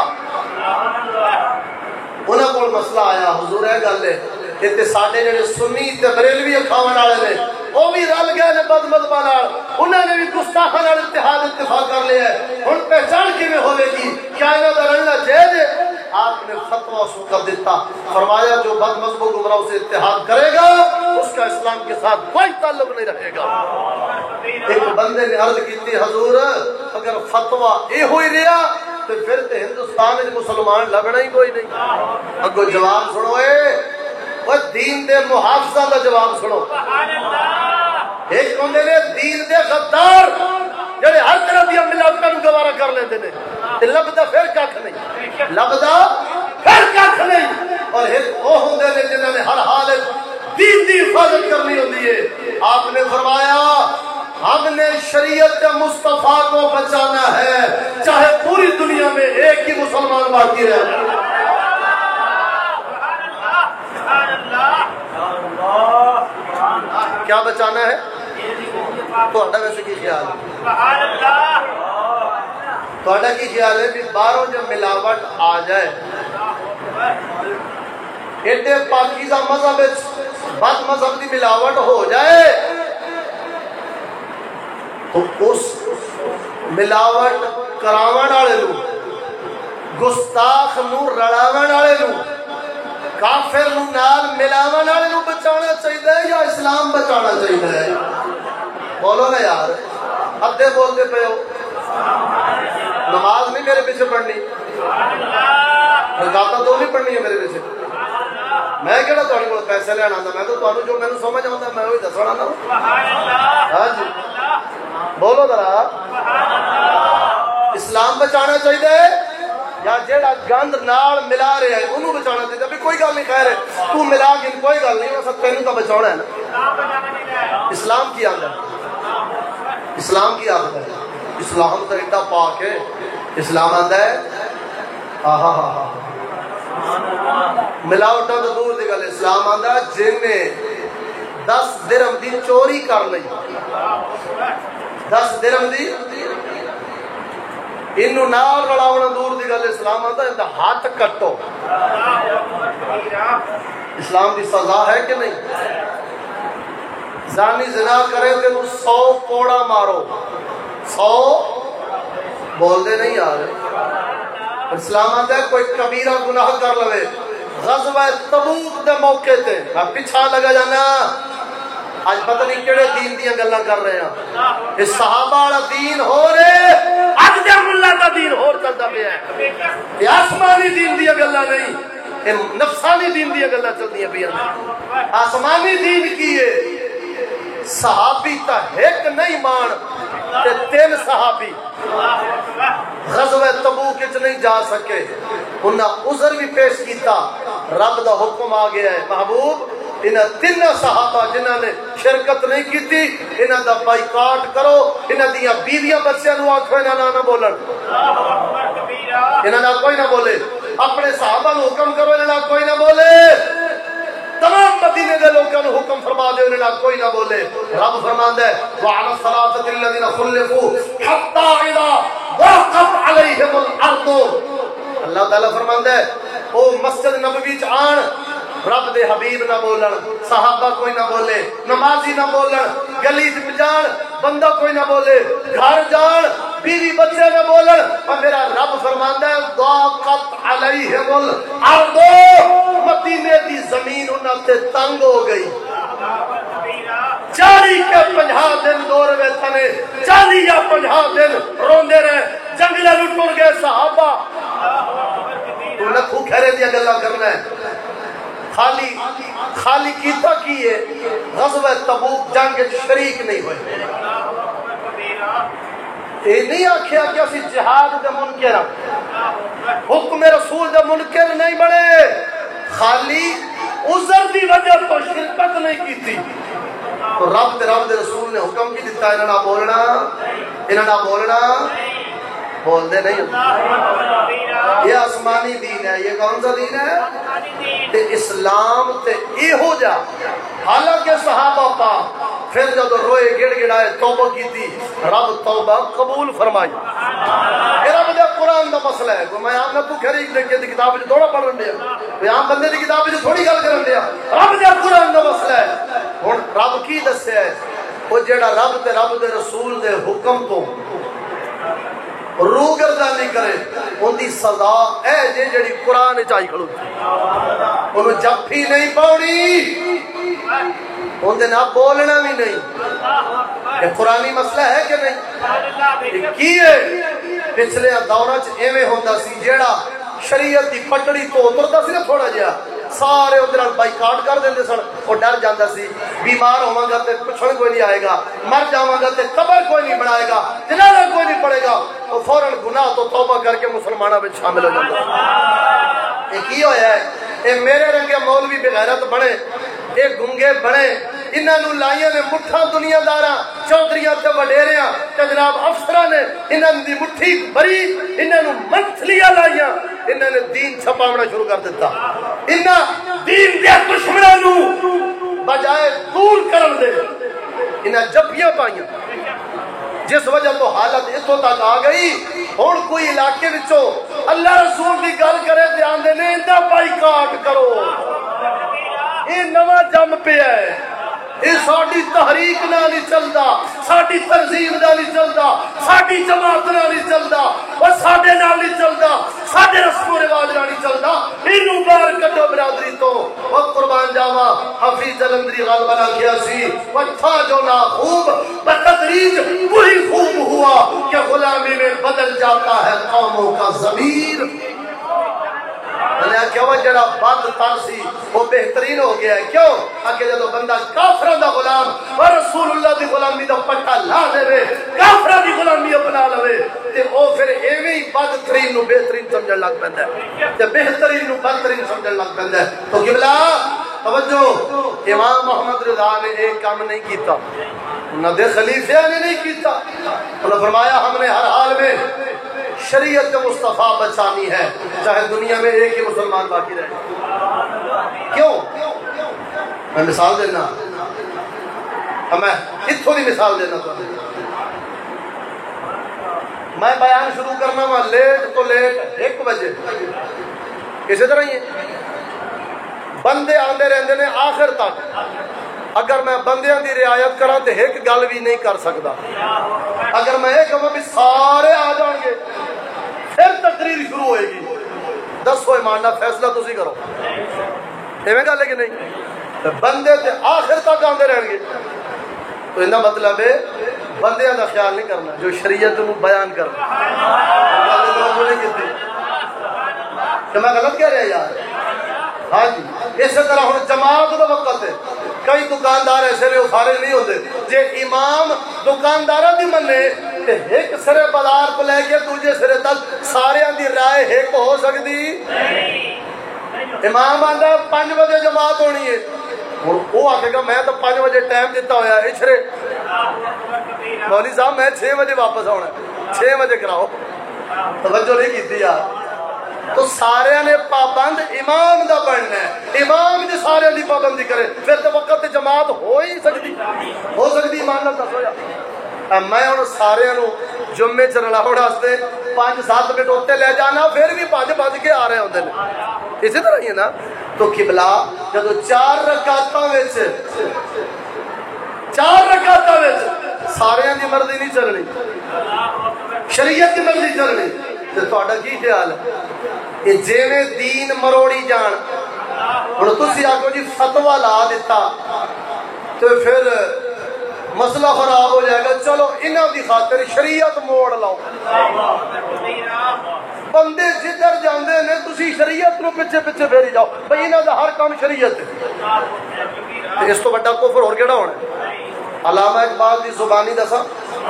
انہاں کول مسئلہ آیا حضور ہے گل ہے کہ ساڈے جڑے سنی تے بریلوی کھاون والے نے وہ بھی رل گئے نے بد مذہباں نال انہاں نے بھی گستاخاں نال اتحاد اتفاق کر لیا ہے. ہن پہچان کیویں ہوے گی کیا انہاں دا رلنا جائز ہے؟ آپ نے فتویٰ اس کو کر دیتا گمراہوں سے اتحاد کرے گا اس کا اسلام کے ساتھ کوئی تعلق نہیں رہے گا۔ ایک بندے نے عرض کی تھی حضور اگر فتویٰ یہ ہوئی رہا تو پھر تو ہندوستان میں مسلمان لبنا ہی کوئی نہیں۔ اگو جواب سنو اے وہ دین دے محافظہ دا جواب سنو۔ ایک بندے نے دین دے غدار جڑے ہر طرح دیا ملاوٹاں نوں گوارا کر لیندے نے تے لبدا پھر ککھ نہیں، لبدا پھر ککھ نہیں۔ اور ایک وہ ہوندے نے جنہاں نے ہر حال دین دی حفاظت کرنی ہوندی ہے۔ آپ نے فرمایا ہم نے شریعت مصطفیٰ کو بچانا ہے چاہے پوری دنیا میں ایک ہی مسلمان باقی رہے۔ کیا بچانا ہے؟ تو ویسے کی خیال ہے؟ تو کی خیال ہے کہ باہروں جب ملاوٹ آ جائے ایڈے پاکیزہ مذہب بد مذہب کی ملاوٹ ہو جائے تو اس ملاوٹ کراون والے نو گستاخ نو رڑاون والے نو کافر نو نال ملاون والے نو بچانا چاہیے یا اسلام بچانا چاہیے؟ بولو نا یار، ادھے بولتے پے ہو۔ نماز نہیں میرے پیچھے پڑھنی، رکعتاں دو نہیں پڑھنی ہے میرے پیچھے۔ میں کہڑا تہاڈے کول پیسے لینا آندا، میں تو تانوں جو مینوں سمجھ آوندا میں وہی دسنا آندا۔ ہاں جی بولو ذرا، اسلام بچانا چاہیے یا جیڑا گند نال ملا رہا ہے انہوں بچانا چاہیے؟ بھی کوئی گل نہیں، خیر ہے تو ملا کے کوئی گل نہیں، وہ سب تینوں تو بچانا ہے نا۔ اسلام کی آدھا ہے، اسلام کی آدھا ہے، اسلام تو ایڈا پاک ہے۔ اسلام آدھا ہے آہا ہا ہا ملاوٹا تو دور دی گل، اسلام آدھا جن نے دس درہم دی چوری کر لئی، دس درہم دی انہوں نال رلاونا دور دی گل، اسلام آتا ہے ہاتھ کٹو۔ اسلام دی سزا ہے کہ نہیں؟ زانی زنا کرے تے وہ سو کوڑا مارو، سو بول دے نہیں آ رہے۔ اسلام آتا ہے کوئی کبیرہ گناہ کر لوے، غزوہ تبوک دے موقع تے میں پیچھا لگا جانا، آج پتہ نہیں کیڑے دین دیاں گلاں کر رہے ہیں۔ اس صحابہ والا دین ہو رہے، اج دے ملہ دا دین ہور چلدا پیا ہے۔ یہ آسمانی دین دیاں گلاں نہیں، یہ نفسانی دین دیاں گلاں چلدیاں پیاں۔ آسمانی دین کی ہے صحابی تا ایک نہیں مان تے تین صحابی غزوہ تبوک وچ نہیں جا سکے، انہاں عذر بھی پیش کیتا، رب دا حکم آ گیا ہے محبوب انہاں تین صحابہ جنہاں نے شرکت نہیں کیتی انہاں دا بائیکاٹ کرو، انہاں دیاں بیویاں بچیاں نو آکھو انہاں نہ نہ بولن، انہاں نہ کوئی نہ بولے، اپنے صحابہ نو حکم کرو انہاں نہ کوئی نہ بولے، تمام مدینے دے لوگوں کو حکم فرما دے انہاں نہ کوئی نہ بولے۔ رب فرماندا ہے وعلى الصلاة الذين خلفوا حتى اذا ضاقت عليهم الارض، اللہ تعالیٰ فرماندا ہے او مسجد نبوی چ آن، رب دے حبیب نہ بولن، صحابہ کوئی نہ بولے، نمازی نہ بولن، گلی چ جان بندہ کوئی نہ بولے، گھر جان بیوی بچے نہ بولن، اور میرا رب فرماندا ہے ضاقت علیہم الارض، مدینے دی زمین انہاں تے تنگ ہو گئی۔ چالی کے پنجھا دن دور میں تھنے، چالی یا پنجھا دن روندے رہے، جنگلے لٹڑ گئے صحابہ۔ تو لکھو کھرے دیا گلا کرنا ہے، خالی خالی کیتا کیے غزوہ تبوک جنگ شریک نہیں ہوئے۔ یہ نہیں آکھیا کہ اسی جہاد دے منکر حکم رسول دے منکر نہیں بڑے، خالی عذر دی وجہ تو شرکت نہیں کی تھی، تو رب تے رب دے رسول نے حکم کی دیتا انہاں نہ بولنا، انہاں نہ بولنا، بول دے نہیں۔ یہ آسمانی دین ہے، یہ کون سا دین ہے؟ تے اسلام تے اے ہو جا، حالانکہ صحابہ پاک پھر جب روئے گڑ گڑائے توبہ کی تھی، رب توبہ قبول فرمائی۔ یہ رب دے قرآن دا مسئلہ ہے، میں آپ نے تو خریق دے کے کتاب جو تھوڑا پڑھ رہے ہیں، میں عام بندے دی کتاب جو تھوڑی گل کر رہے ہیں، رب دے قرآن دا مسئلہ ہے۔ اور رب کی دسے ہے وہ جیڑا رب تے رب دے رسول دے حکم تو روگردانی کرے ان دی سزا اے جے جڑی قرآن چاہی کھڑو۔ انہوں جفی نہیں پاؤنی، اندے نہ بولنا بھی نہیں. یہ قرآنی مسئلہ ہے کہ نہیں؟ یہ کی ہے پچھلے دورہ چ ایویں ہوندا سی جیڑا شریعت دی پٹڑی تو اتردا سی نا تھوڑا جہا سارے ادھر بائیکاٹ کر دیندے سن. وہ ڈر جاندا سی بیمار ہوواں گا تے پوچھن کوئی نہیں آئے گا، مر جاواں گا تے قبر کوئی نہیں بنائے گا، جنازہ کوئی نہیں پڑے گا. وہ فوراً گناہ تو توبہ کر کے مسلمانوں میں شامل ہو جاتا. یہ کی ہویا ہے؟ اے میرے رنگے مولوی بغیرت بنے، اے گنگے بنے، انہاں نو لائیاں نے مٹھاں دنیا داراں چودھریاں تے وڈیریاں تے جناب افسراں نے انہاں دی مٹھی بھری، انہاں نو منتھلیاں لائیاں، انہاں نے دین چھپاونا شروع کر دیتا. انہاں دین دے دشمناں نو بجائے دور کرن دے انہاں جپیاں پائیاں، جس وجہ تو حالت اتوں تک آ گئی. ہن کوئی علاقے وچوں اللہ رسول دی گل کرے تے آندے نے اندا بائیکاٹ کرو. یہ نواں جم پیا ہے، یہ ساڈی تحریک نہ نہیں چلتا، ساڈی تنظیم نہ نہیں چلتا، ساڈی جماعت نہ نہیں چلتا، اور ساڈے نال نہیں چلتا، ساڈے رسم و رواج نہ نہیں چلتا. اینو باہر کڈو برادری تو. اور قربان جاواں حفیظ جلندری غالبا نے کیا سی وہ تھا جو نا خوب بتدریج وہی خوب ہوا کہ غلامی میں بدل جاتا ہے قوموں کا ضمیر. میں نے کہا وہ جڑا بد تر سی وہ بہترین ہو گیا ہے. کیوں؟ کہ جب بندہ کافرہ دا غلام اور رسول اللہ دی غلامی دا پٹا لا دے، کافرہ دی غلامی اپنا لوے، تے او پھر ایویں ہی بدترین نو بہترین سمجھن لگ پیندا ہے تے بہترین نو بدترین سمجھن لگ پیندا ہے. تو قبلہ توجہ، امام محمد رضا نے ایک کام نہیں کیتا، انہاں دے خلیفہ نے نہیں کیتا. انہوں نے فرمایا ہم نے ہر حال میں شریعت مصطفیٰ بچانی ہے چاہے دنیا میں ایک ہی مسلمان باقی رہے. کیوں؟ میں مثال دینا، میں اتھوں دی مثال دینا تو میں بیان شروع کرنا وا لیٹ تو لیٹ ایک بجے. اسی طرح ہی بندے آندے رہندے نے آخر تک. اگر میں بندیاں دی رعایت کراں تے ایک گل بھی نہیں کر سکتا. اگر میں یہ کہوں بھی سارے آ جان گے پھر تقریر شروع ہوئے گی. دسو ایمان نال فیصلہ تسی کرو، ایویں گل ہے کہ نہیں؟ بندے تے آخر تک آندے رہن گے تو انہاں مطلب ہے بندیاں دا خیال نہیں کرنا جو شریعت نو بیان کرنا. کہ میں غلط کہہ رہا یار؟ ہاں جی. اسی طرح ہوں جماعت کا وقت ہے، کئی دکاندار ایسے نے سارے نہیں ہوتے. جے امام دکاندار دی منے تے ایک سرے بازار کو لے کے دوجے سرے تک سارے دی رائے ایک ہو سکتی؟ امام آندا پانچ بجے جماعت ہونی ہے، وہ آکھے گا میں تو پانچ بجے ٹائم دیتا ہویا اشرے مولوی صاحب میں چھ بجے واپس آنا ہے، چھ بجے کراؤ. توجہ نہیں کیتی یار. تو سارے نے پابند امام دا بننا ہے. امام جی سارے دی پابندی کرے پھر تو وقت جماعت ہو ہی سکتی ہو سکتی ایمان نال دسو یار. میں ہوں سارے جمعے چ رلاؤ واسطے پانچ سات منٹ اتنے لے جانا پھر بھی پانچ بج کے آ رہے ہوتے ہیں. اسی طرح ہی ہے نا. تو قبلہ جب چار رکعتاں وچ چار رکعتاں وچ سارے دی مرضی نہیں چلنی، شریعت کی مرضی چلنی، تو تہاڈا کی خیال ہے؟ کہ جیویں دین مروڑی جان. ہن تسی آکھو جی فتویٰ لا دیتا تو پھر مسئلہ خراب ہو جائے گا، چلو انہاں دی خاطر شریعت موڑ لاؤ. بندے جدھر جاندے نے تسی شریعت نو پیچھے پیچھے پھیری جاؤ بھئی انہاں دا ہر کام شریعت ہے. اس تو بڑا کفر اور کیڑا ہونا ہے؟ علامہ اقبال دی زبانی دسا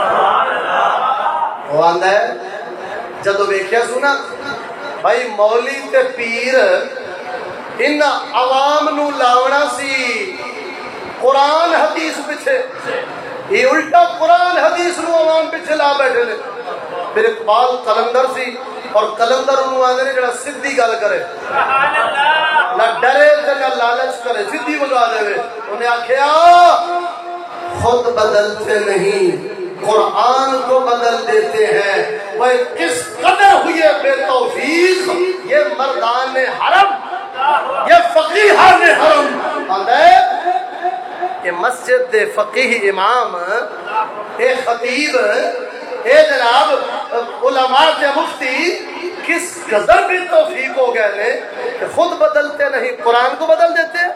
وہ آندا ہے جدو ویکھیا سنا بھائی مولی تے پیر ان عوام نو لاونا سی قرآن حدیث پیچھے، یہ الٹا قرآن حدیث نو عوام پیچھے لا بیٹھے نے. پھر اقبال قلندر سی اور قلندر انہوں آدھے نے جڑا سدھی گل کرے نہ ڈرے نہ لالچ کرے، سدھی بگا دے وے. انہیں آکھیا خود بدلتے نہیں قرآن کو بدل دیتے ہیں. وہ کس قدر ہوئے بے توفیق یہ مردان حرم، یہ فقیہان حرم. آندے کہ مسجد دے فقیہ امام اے خطیب اے جناب علماء کے مفتی کس قدر بھی توفیق ہو گئے نے کہ خود بدلتے نہیں قرآن کو بدل دیتے ہیں.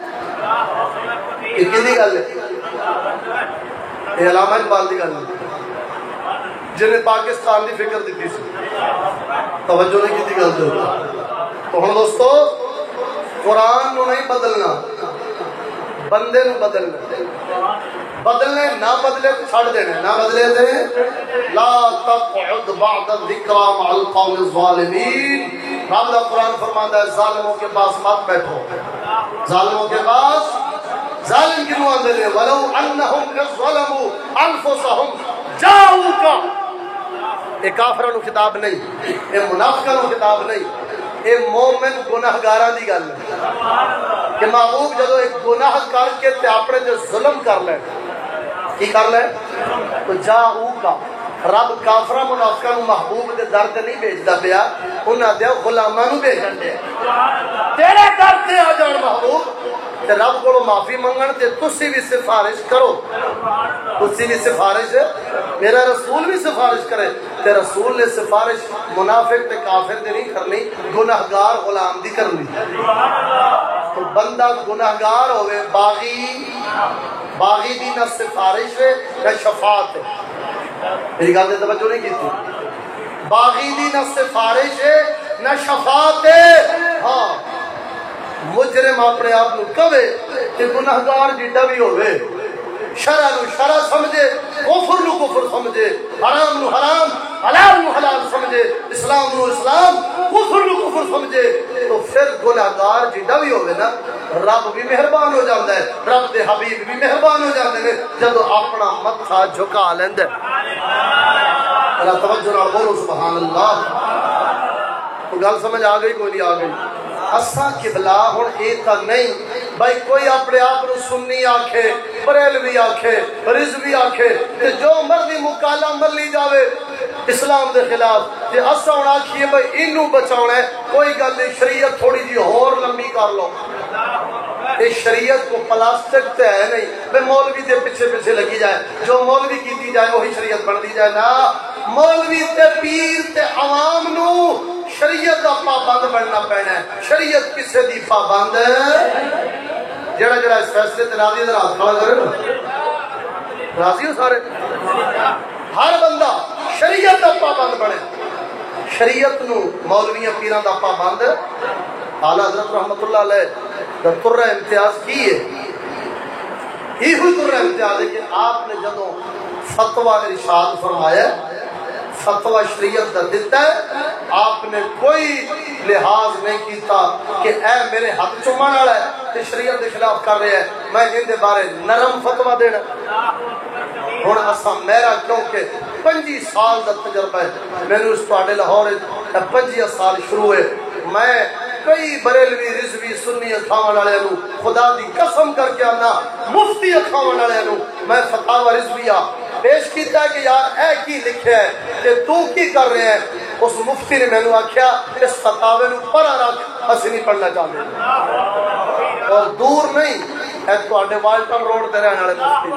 یہ کتنی گل ہے؟ یہ علامہ اقبال کی گل ہے جنہیں پاکستان کی فکر دیتی سی توجہ نہیں کی گل جو. تو ہوں دوستو قرآن نو نہیں بدلنا بندے نو بدلنا. بدلنے نہ بدلے تو چھڑ دینے نہ بدلے دے لا تقعد بعد الذکر مع القوم الظالمین. رب دا قرآن فرماندا ہے ظالموں کے پاس مت بیٹھو. ظالموں کے پاس ظالم کیوں آندے نے ولو انہم ظلموا انفسہم جاؤک. یہ کافروں نو خطاب نہیں یہ منافقوں نو خطاب نہیں یہ مومن گناہگاراں دی گل ہے کہ محبوب جدو ایک گناہ کر کے تے اپنے تے ظلم کر لے کی کر لے تو جاؤ کا رب کافرہ منافقہ نو محبوب دے در تے نہیں بھیجدا پیا انہاں دے غلاماں نو بھیجن دے تیرے در تے آ جان محبوب تے رب کولوں معافی منگن تے تسی بھی سفارش کرو. تسی بھی سفارش میرا رسول بھی سفارش کرے تے رسول نے سفارش منافق تے کافر دے نہیں کرنی گناہگار غلام دی کرنی. تو بندہ گناہگار ہوئے باغی باغی دی نہ سفارش ہے نہ شفاعت ہے. میری گل تے توجہ نہیں کیتی. باغی دی نہ سفارش ہے نہ شفاعت ہے. ہاں مجرم اپنے آپ نو کہے کہ گناہگار جیڈا بھی ہوئے شرع نو شرع سمجھے کفر نو کفر سمجھے حرام نو حرام حلال نو حلال سمجھے اسلام نو اسلام کفر نو کفر سمجھے تو پھر گناہگار جیڈا بھی ہوئے نا رب بھی مہربان ہو جاتا ہے. رب دے حبیب بھی مہربان ہو جاتے ہیں جدو اپنا متھا جھکا لیندے. اللہ توجہ نال بولو سبحان اللہ. گل سمجھ آ گئی کوئی نہیں آ گئی. اساں قبلہ ہن اے تا نہیں بھائی کوئی اپنے آپ نو سنی آکھے بریلوی آکھے رضوی آکھے تے جو مرضی مکالا ملی جاوے اسلام دے خلاف تے اساں ہن آکھیے بھائی اینو بچاونا ہے کوئی گل نہیں شریعت تھوڑی جی ہور لمبی کر لو. یہ شریعت کو پلاسٹک تے ہے نہیں بے مولوی دے پیچھے پیچھے لگی جائے جو مولوی کیتی جائے وہی شریعت بن دی جائے. نا مولوی تے پیر تے عوام نو شریعت کا پابند بننا پینا ہے. شریعت کسے دی پابند ہے جڑا جڑا اس فیصلے تے راضی ذرا ہاتھ کھڑا کرے. راضی ہو سارے؟ ہر بندہ شریعت کا پابند بنے. شریعت نو مولویاں پیراں دا پابند اعلی حضرت رحمت اللہ علیہ دا ترہ امتیاز کی ہے. یہ ہوئی ترہ امتیاز ہے کہ آپ نے جدوں فتویٰ ارشاد فرمایا فتویٰ شریعت دا دیتا ہے آپ نے کوئی لحاظ نہیں کیتا کہ اے میرے ہاتھ چومن والا ہے کہ شریعت کے خلاف کر رہے ہیں میں ان دے بارے نرم فتویٰ دینا. ہن اساں میرا کیونکہ پنجی سال دا تجربہ ہے میں نے اس تواڈے لاہور پنجی سال شروع ہے میں کئی بریلوی رضوی سنی اکھاون والے نو خدا دی قسم کر کے آنا مفتی اکھاون والے نو میں فتاوی رضویہ پیش کیتا ہے کہ یار اے کی لکھیا ہے کہ تو کی کر رہے ہیں. اس مفتی نے میں نے آکھیا اس فتاوی نو پڑھا رکھ اسی نہیں پڑھنا چاہتے اور دور نہیں اے تواڈے والٹن روڈ تے رہن والے مفتی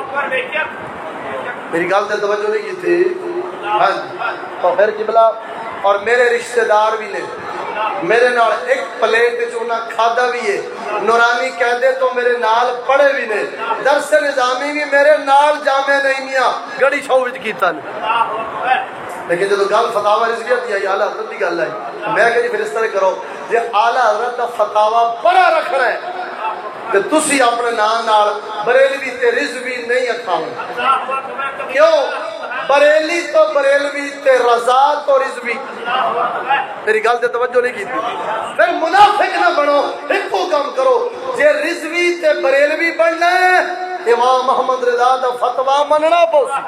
میری گل تے توجہ نہیں کی تھی. ہاں تو پھر قبلہ اور میرے رشتہ دار بھی نے میرے نال ایک پلیٹ چونا کھادا بھی ہے نورانی قیدے تو میرے نال پڑھے بھی نے درس نظامی بھی میرے نال جامع نہیں میاں گڑی چھو وچ کیتا نے. لیکن جب گل فتاوی رضویہ دی آئی اعلیٰ حضرت دی گل آئی میں کہ جی پھر اس طرح کرو جی اعلیٰ حضرت دا فتاوی بڑا رکھنا ہے کہ تسی اپنے نام نال بریلوی تے رضوی نہیں اکھاؤ. کیوں بریلی تو بریلوی تے رضا تو رضوی. میری گل تے توجہ نہیں کی تھی. پھر منافق نہ بنو ایک کو کام کرو جے رضوی تے بریلوی بننا ہے امام محمد رضا دا فتویٰ مننا پوسی.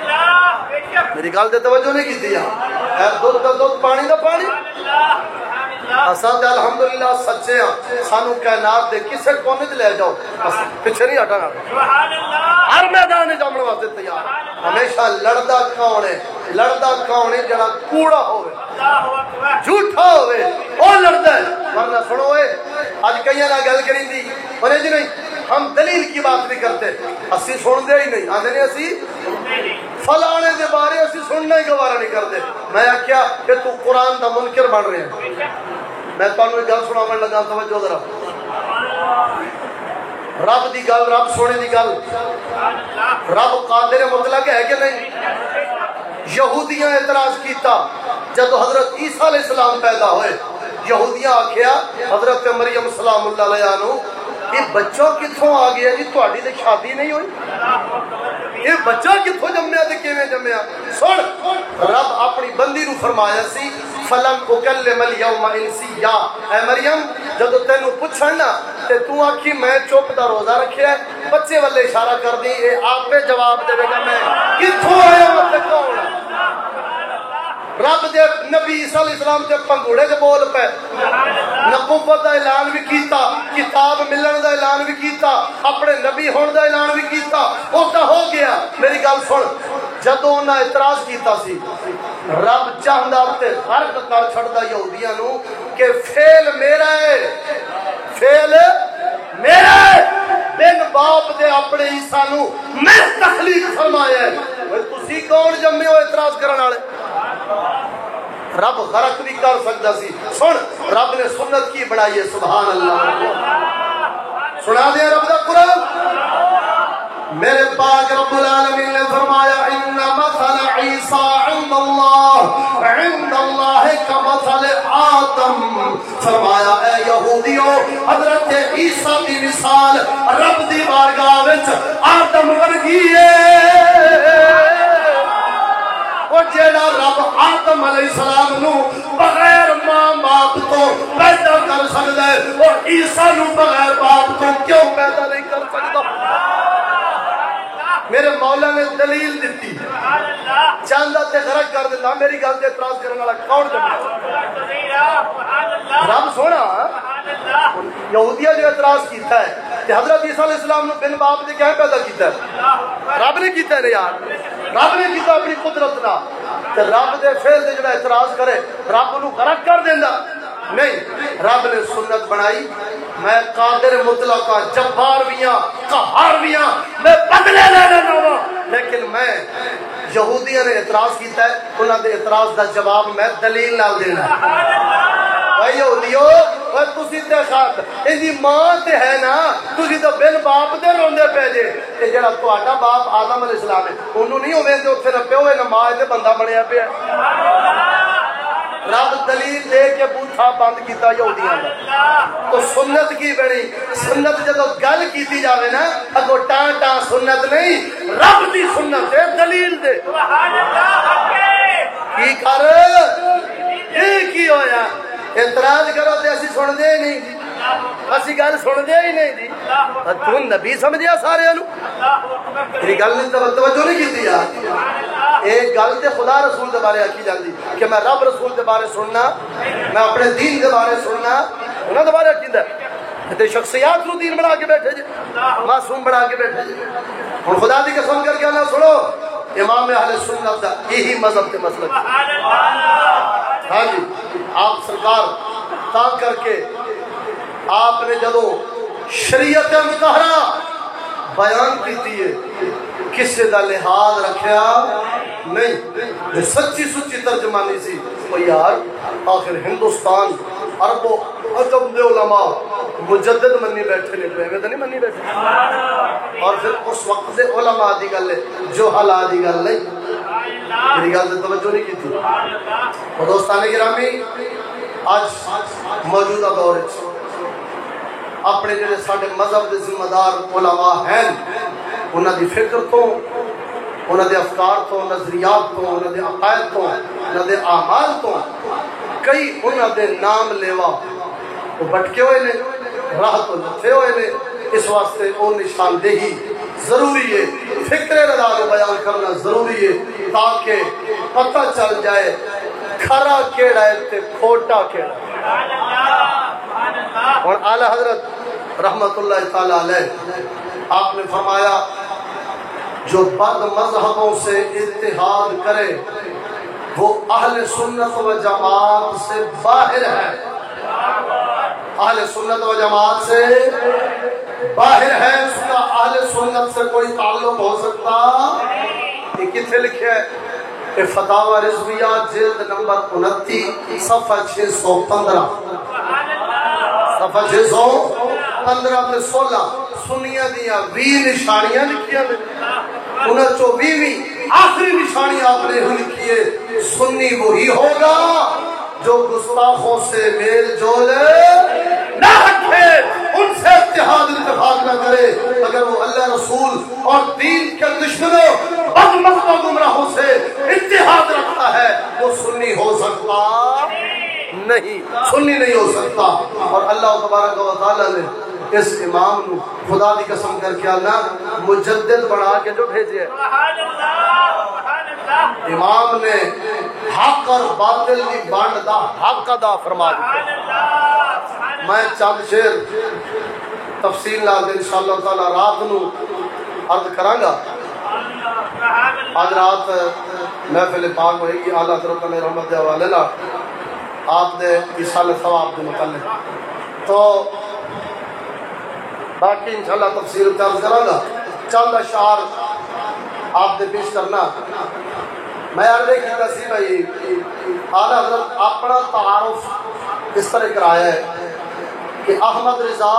میری گل تے توجہ نہیں کی تھی. اے دودھ دا دودھ پانی دا پانی اساں تے الحمدللہ سچے ہاں سانو کائنات دے کسے کونے تے لے جاؤ پیچھے نہیں ہٹانا. ہر میدان وچ جمن واسطے تیار. ہمیشہ لڑدا کون ہے لڑدا کون ہے جڑا کوڑا ہوے جھوٹا ہوے او لڑدا ہے. ورنہ سنو اے اج کئیاں نال گل کریں دی اونے جی نہیں ہم دلیل کی بات نہیں کرتے، اسی سن دے ہی نہیں آدھے نہیں اسی فلانے دے بارے اسی سننا ہی گوارا نہیں کرتے۔ میں کیا کہ تو قرآن دا منکر بن رہے ہیں۔ میں تانوں ایک گل سناون لگا، توجہ ذرا، رب دی گل، رب سونے دی گل، رب قادر مطلق ہے کہ نہیں؟ یہودیاں اعتراض کیتا جب حضرت عیسیٰ علیہ السلام پیدا ہوئے، یہودیاں آکھیا حضرت مریم سلام اللہ علیہ عنہ یہ بچہ کتھوں آ گیا جی، تہاڈی تے شادی نہیں ہوئی، یہ بچہ کتھوں جمیا تے کیویں جمیا؟ سن، رب اپنی بندی نو فرمایا سی فلم اکلم الیوم انسیا، اے مریم جدو تینو پوچھن نا تے تو آکھی میں چپ دا روزہ رکھیا ہے، بچے والے اشارہ کر دی، اے آپ پہ جواب دے گا میں کتھوں آیا تے کون ہے؟ رب دے نبی عیسیٰ علیہ السلام تے پنگوڑے دے بول پہ، نبوت دا اعلان بھی کیتا، کتاب ملن دا اعلان بھی کیتا، اپنے نبی ہون دا اعلان بھی کیتا، وہ تو ہو گیا۔ میری گل سن، جدو انہاں اعتراض کیتا سی رب چاہندا تے غرق کر چھڑدا یہودیاں نو کہ فعل میرا ہے، فعل میرا ہے، بن باپ دے اپنے عیسیٰ نو میں تخلیق فرمایا ہے، وہ تسی کون جمے ہو اعتراض کرن والے؟ رب غرق نہیں کر سکتا سی۔ سن، رب نے سنت کی بنائی ہے، سبحان اللہ، سنا دیا رب دا قرآن۔ میرے پاک رب العالمین نے فرمایا ان مثل عیسیٰ عند اللہ عند اللہ کمثل آدم، فرمایا اے یہودیوں حضرت عیسیٰ کی مثال رب دی بارگاہ وچ آدم ورگی ہے۔ اور جیڑا رب آدم علیہ السلام نو بغیر ماں باپ تو پیدا کر سکتا ہے، اور عیسیٰ نو بغیر باپ تو کیوں پیدا نہیں کر سکتا؟ میرے مولا نے دلیل دیتی، چاندہ تے غرق کر دیتا، میری گل تے اعتراض کرنے والا کون جمع؟ رب سونا یہودیہ جو اعتراض کیتا ہے کہ حضرت عیسیٰ علیہ السلام نے بن باپ نے کیا پیدا کیتا ہے؟ رب نے کیتا ہے یار، رب نے کیتا اپنی قدرت نہ، تے رب دے فعل دے جڑا اعتراض کرے رب نو غرق کر دیندا نہیں۔ رب نے سنت بنائی، میں قادر مطلقہ جبار بھی ہاں، قہار بھی ہاں، میں بدلے لینا نہ، لیکن میں یہودیوں نے اعتراض کیتا ہے، انہاں دے اعتراض دا جواب میں دلیل نال دینا ہے۔ اے یہودیو، اوے تسی تے خاط ایندی ماں تے ہے نا، تسی تو بن باپ دے روندے پے جے، تے جڑا تہاڈا باپ آدم علیہ السلام ہے اونوں نہیں ہووے تے اوتھے نہ پیو نہ ماں تے بندہ بنیا پیا۔ رب دلیل دے کے بوٹھا بند کیتا یہودیاں دا، تو سنت کی بنی؟ سنت جدو گل کیتی جاوے نا اگو ٹاں ٹاں سنت نہیں، رب دی سنت ہے، دلیل دے کی کر یہ کی ہویا؟ اعتراض کرو تے اسی سن دے نہیں جی، اسی گل سن دے ہی نہیں جی، تو نبی سمجھیا سارے نو؟ میری گل نے توجہ نہیں کیتی یار، ایک گل تے خدا رسول دے بارے آکھی جاندی کہ میں رب رسول دے بارے سننا، میں اپنے دین دے بارے سننا، انہاں دے بارے آکھیندا تے شخصیات نو دین بنا کے بیٹھے جی، معصوم بنا کے بیٹھے جی۔ ہن خدا دی قسم کر کے اللہ سنو، امام اہل سنت دا یہی مذہب تے مسلک، ہاں جی، آپ سرکار تا کر کے آپ نے جدو شریعت مطہرہ بیان کیتی ہے کسے دا لحاظ رکھیا نہیں، سچی سچی ترجمانی سی، وہ یار آخر ہندوستان عرب و عجم دے علماء مجدد منی بیٹھے نہیں، پہلے تو نہیں منی بیٹھے، اور پھر اس وقت دے علماء دی گل ہے جو حلا دی گل نہیں، میری گل تے توجہ نہیں کی تھی۔ اور دوستان گرامی، آج موجودہ دور اپنے جڑے ساڈے مذہب دے ذمہ دار علماء ہیں، انہاں دی فکر تو، انہاں دے افکار تو، نظریات تو، انہاں دے عقائد تو، انہاں دے اعمال تو کئی انہاں دے نام لیوا وہ بٹکے ہوئے نے، راہ تو لتھے ہوئے نے، اس واسطے وہ نشاندہی ضروری ہے، فکر رضا کو بیان کرنا ضروری ہے تاکہ پتہ چل جائے کھرا کیڑا ہے تے کھوٹا کیڑا ہے۔ اور اعلی حضرت رحمت اللہ تعالی علیہ آپ نے فرمایا جو بد مذہبوں سے اتحاد کرے وہ اہل سنت و جماعت سے باہر ہے، اہل سنت و جماعت سے باہر ہے اس کا اہل سنت سے کوئی تعلق ہو سکتا؟ یہ کتنے لکھے ہے؟ کہ فتاوی رضویہ جلد نمبر انتیس صفحہ چھ سو پندرہ صفحہ چھ سو پندرہ تے سولہ سنیاں دیا وی نشانیاں لکھیاں نے انہیں چو وی وی آخری نشانی آپ نے ہی لکھی ہے سنی وہی ہوگا جو گستاخوں سے میل جول نہ رکھے ان سے اتحاد اتفاق نہ کرے اگر وہ اللہ رسول اور دین کے دشمنوں اور مذہب گمراہوں سے اتحاد رکھتا ہے وہ سنی ہو سکتا نہیں سنی نہیں ہو سکتا اور اللہ تبارک و تعالی نے اس امام نو خدا دی قسم کر کے اللہ مجدد بنا کے جو بھیجے امام نے حق اور باطل دی بانڈ دا حق ادا فرما دیا میں چند شیر تفصیل نال انشاءاللہ تعالی رات نو عرض کراں گا آج رات محفل پاک ہوئے گی اعلیٰ حضرت نے رحمت دے حوالے نا آپ نے ایصال ثواب دے متعلق تو باقی انشاءاللہ تفسیر عرض کراں گا چند اشعار آپ نے پیش کرنا میں عرض کیتا سی بھائی اعلیٰ حضرت اپنا تعارف اس طرح کرایا ہے کہ احمد رضا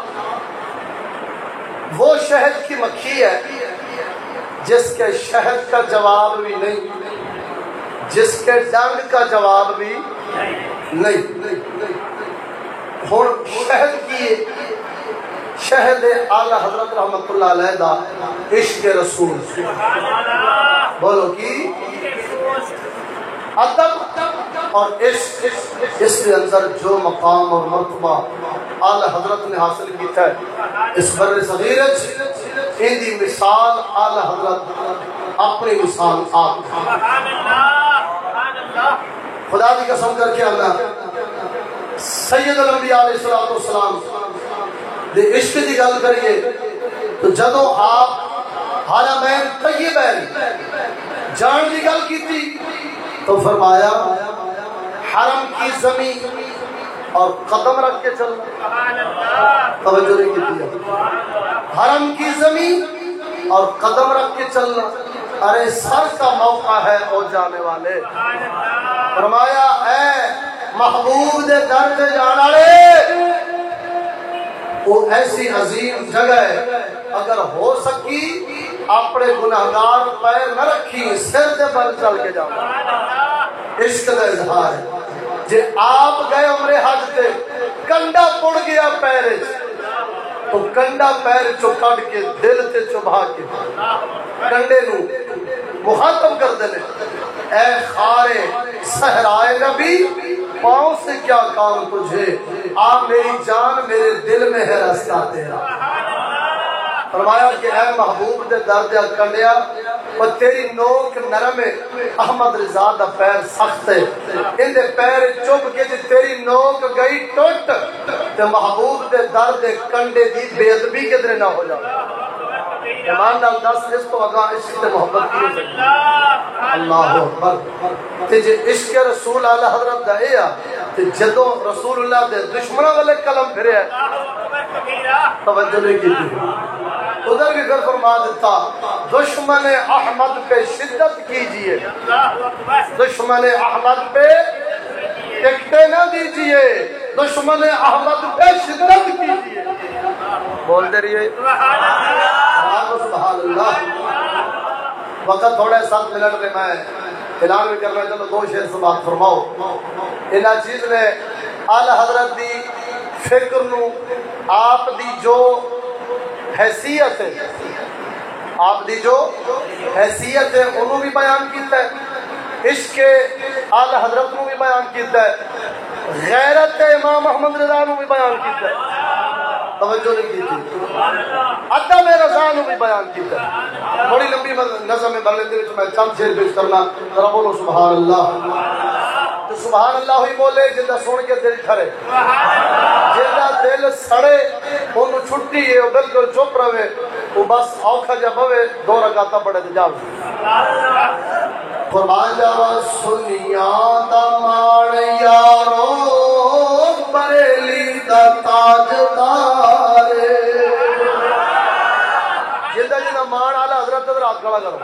وہ شہد کی مکھی ہے جس کے شہد کا جواب بھی نہیں جس کے ڈنگ کا جواب بھی نہیں ہن شہد کی شہد اعلیٰ حضرت رحمت اللہ علیہ دا عشق رسول بولو کی ادب اور عشق اس کے اندر جو مقام اور مرتبہ اعلیٰ حضرت نے حاصل کیتا ہے اس بر صغیر ان دی مثال اعلیٰ حضرت اپنی مثال آپ خدا دی قسم کر کے اللہ سید الانبیاء علیہ السلام دے عشق دی گل کریے تو جدو آپ حرمین طیبین جان دی گل کی تھی تو فرمایا حرم کی زمین اور قدم رکھ کے چل توجہ نہیں کی تھی حرم کی زمین اور قدم رکھ کے چلنا ارے سر کا موقع ہے اور جانے والے فرمایا اے محبوب دے در دے جانا لے وہ ایسی عظیم جگہ ہے اگر ہو سکی اپنے گناہگار پیر نہ رکھی سر دے بل چل کے جاؤ عشق دا اظہار ہے جے آپ گئے عمرے حج تے کنڈا پڑ گیا پیر تو کنڈا پیر چو کٹ کے دل تے چبھا کے کنڈے نو مخاطب کر دینے اے خارے صحرائے نبی پاؤں سے کیا کام تجھے آ میری جان میرے دل میں ہے رستہ تیرا فرمایا کہ اے محبوب دے درد کنڈیا اور تیری نوک نرم ہے احمد رضا دا پیر سخت ہے ان دے پیر چوب کے جی تیری نوک گئی ٹوٹ تے محبوب دے درد کنڈے دی بے ادبی کدھر نہ ہو جائے ایمان نال دس اس تو اگاں عشق تے محبت کی اللہ اکبر تے جے عشق رسول اعلی حضرت دا اے تے جدوں رسول اللہ دے دشمناں والے قلم پھرے توجہ نہیں کی ادھر بھی پھر فرما دیتا دشمن احمد پہ شدت کیجئے دشمن احمد پہ ٹکٹے نہ دیجئے دشمن احمد پہ شدت کیجئے بول دے رہیے سبحان اللہ وقت تھوڑے سات منٹ میں میں اعلان بھی کر رہا چلو دو شعر سے بات فرماؤ انہا چیز نے اعلی حضرت دی فکر نو آپ دی جو حیثیت ہے آپ دی جو حیثیت ہے انہوں بھی بیان کیتا ہے عشق اعلی حضرت نو بھی بیان کیتا ہے غیرت امام محمد رضا نو بھی بیان کیتا ہے توجہ نہیں کی تھی ادب رضا نو بھی بیان کیتا ہے بڑی لمبی نظم میں بھر لیتے میں چند شعر پیش کرنا ذرا بولو سبحان اللہ تو سبحان اللہ ہی بولے جنہ سن کے دل ٹھرے جنہ دل سڑے انہوں چھٹی ہے وہ بالکل چپ رہے وہ بس اوکھا جا بوے دو رکعتہ پڑھے تے جاؤ قربان جاوا سنیاں دا مان یارو بریلی دا تاجدار کھڑا کرو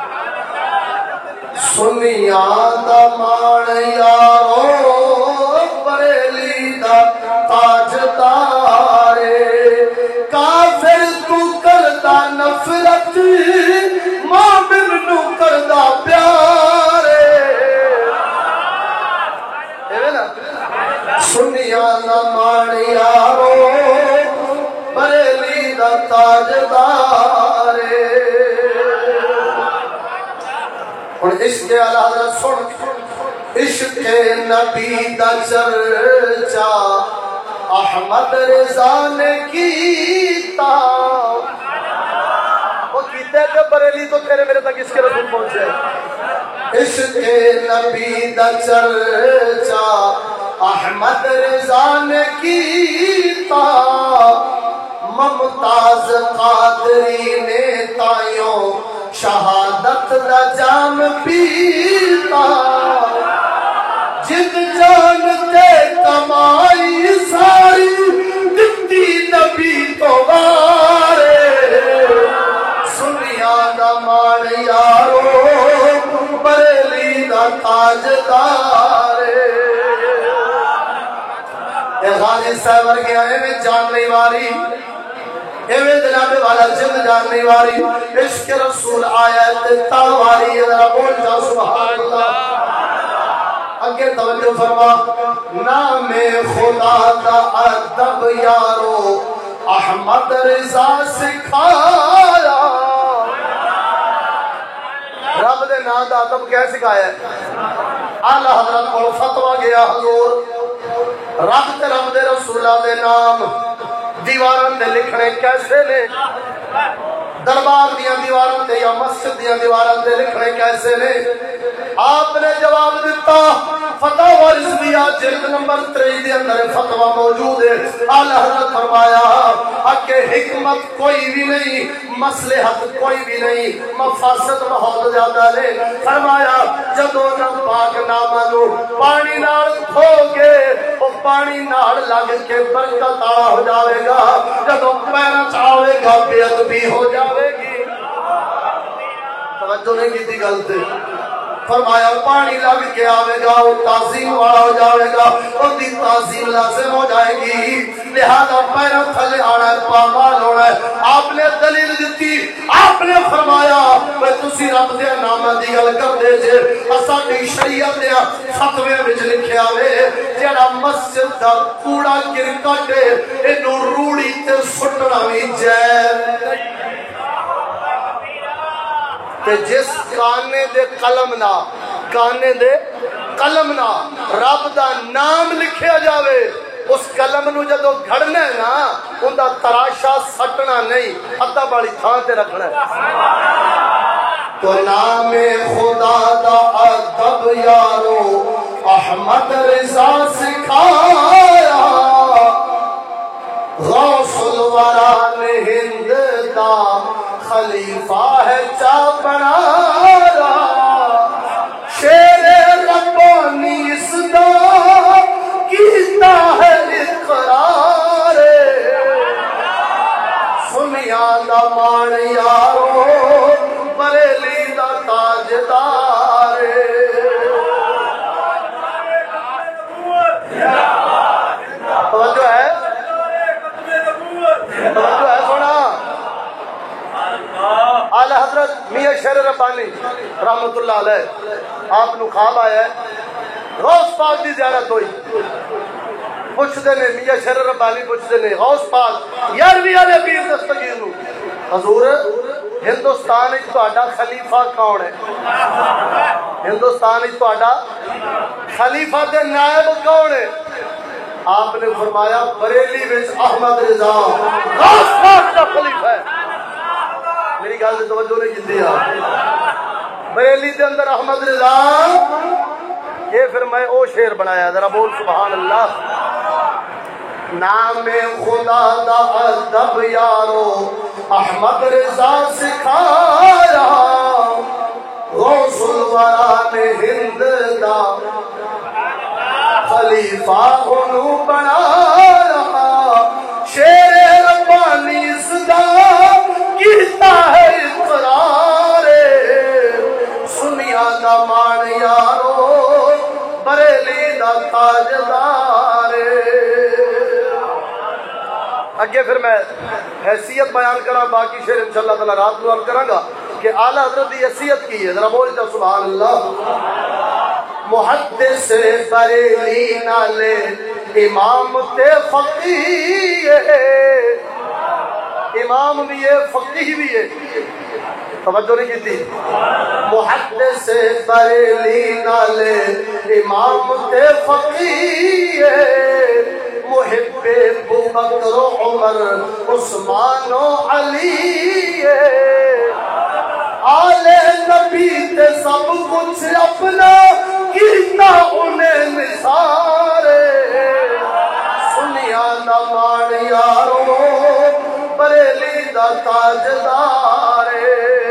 سنیا دا مان یارو بریلی دا تاجدار کافر تو کردا نفرت مومن نو کردا پیار سنیا دا مان یارو بریلی دا تاجدار اور عشق اعلی حضرت سن عشق نبی دا چرچا احمد رضا نے کیتا وہ کیتے کہ بریلی تو تیرے میرے تک اس کے رسول پہنچے عشق نبی دا چرچا احمد رضا نے کیتا ممتاز قادری نے تائیوں شہادت دا جام پیتا جن جان تے کمائی ساری دتی نبی تو وارے سنیا دا مان یارو بریلی دا تاجدار اے غازی صاحب ورگے آئے میں جان نہیں واری ایوے جناب والا جن جاننے والی عشق رسول آیا تا واری ذرا بول جا سبحان اللہ اگے توجہ فرما نام خدا دا ادب یارو احمد رضا سکھایا رب دے نام دا ادب کیسے سکھایا ہے اعلی حضرت کو فتوی گیا حضور رب تے رب دے رسولہ دے نام دیواروں دے لکھنے کیسے نے دربار دیاں دیواروں دے یا مسجد دیاں دیواروں دے لکھنے کیسے نے آپ نے جواب دیتا فتاوی رضویہ جلد نمبر تیئیس دے اندر فتوی موجود ہے اعلی حضرت فرمایا کہ حکمت کوئی بھی نہیں مصلحت کوئی بھی نہیں مفاسد بہت زیادہ ہے فرمایا جدوں نہ پاک نامہ نو پانی نال دھو گے او پانی نال لگ کے برکت آ ہو جاوے گا جدوں پیراں چ آوے گا بے ادبی ہو جاوے گی توجہ نہیں کیتی گل تے فرمایا پانی لگ کے آوے گا وہ تعظیم والا ہو جاوے گا اور دی تعظیم لازم ہو جائے گی لہذا پیروں تھلے آنا ہے پامال ہونا ہے آپ نے دلیل دیتی آپ نے فرمایا میں تسی رب دے نامہ دی گل کر دے جے اساڈی شریعت دے فتوی وچ لکھیا وے جڑا مسجد دا کوڑا کرکٹ اینو روڑی تے سٹنا وی جائز تے جس کانے دے قلم نہ کانے دے قلم نہ رب دا نام لکھیا جاوے اس قلم نو جدو گھڑنا ہے نا ان دا تراشا سٹنا نہیں ادھا بالی تھان تے رکھنا ہے تو نام خدا دا ادب یارو احمد رضا سکھایا غوث الورا نے ہند دا خلیفہ ہے چا بنایا شیر ربانی اس دا کیتا ہے اقرار سنیا دا مان یارو بریلی دا تاجدار توجہ ہے توجہ ہے سونا اعلی حضرت میاں شیر ربانی رحمت اللہ علیہ آپ نو خواب آیا ہے غوث پاک دی زیارت ہوئی پوچھ دے نے میاں شیر ربانی پوچھ دے نے غوث پاک یارویں والے پیر دستگیر نو حضور ہندوستان وچ تہاڈا خلیفہ کون ہے ہندوستان وچ تہاڈا خلیفہ تے نائب کون ہے آپ نے فرمایا بریلی وچ احمد رضا غوث پاک دا خلیفہ ہے میری گل سے توجہ نہیں کی بریلی دے اندر احمد رضا یہ پھر میں او شیر بنایا ذرا بول سبحان اللہ نام خدا دا ادب یارو احمد رضا سکھایا غوث الورا نے ہند دا خلیفہ انہوں بنایا شیر ربانی صدا کیتا ہے اقرار دا تاجدار اگے پھر میں حیثیت بیان کراں باقی شعر انشاءاللہ تعالی رات کو عرض کراں گا کہ اعلی حضرت کی حیثیت کی ہے ذرا بول جاؤ سبحان اللہ محدث بریلی نالے امام تے فقیہ امام بھی ہے فقیہ بھی ہے توجہ نہیں کی تھی محدث بریلی نالے امام تے فقیہ محب ابو بکر و عمر عثمان و علی آل نبی تے سب کچھ اپنا کیتا انہیں نثارے سنیا دا مان یارو بریلی دا تاجدارے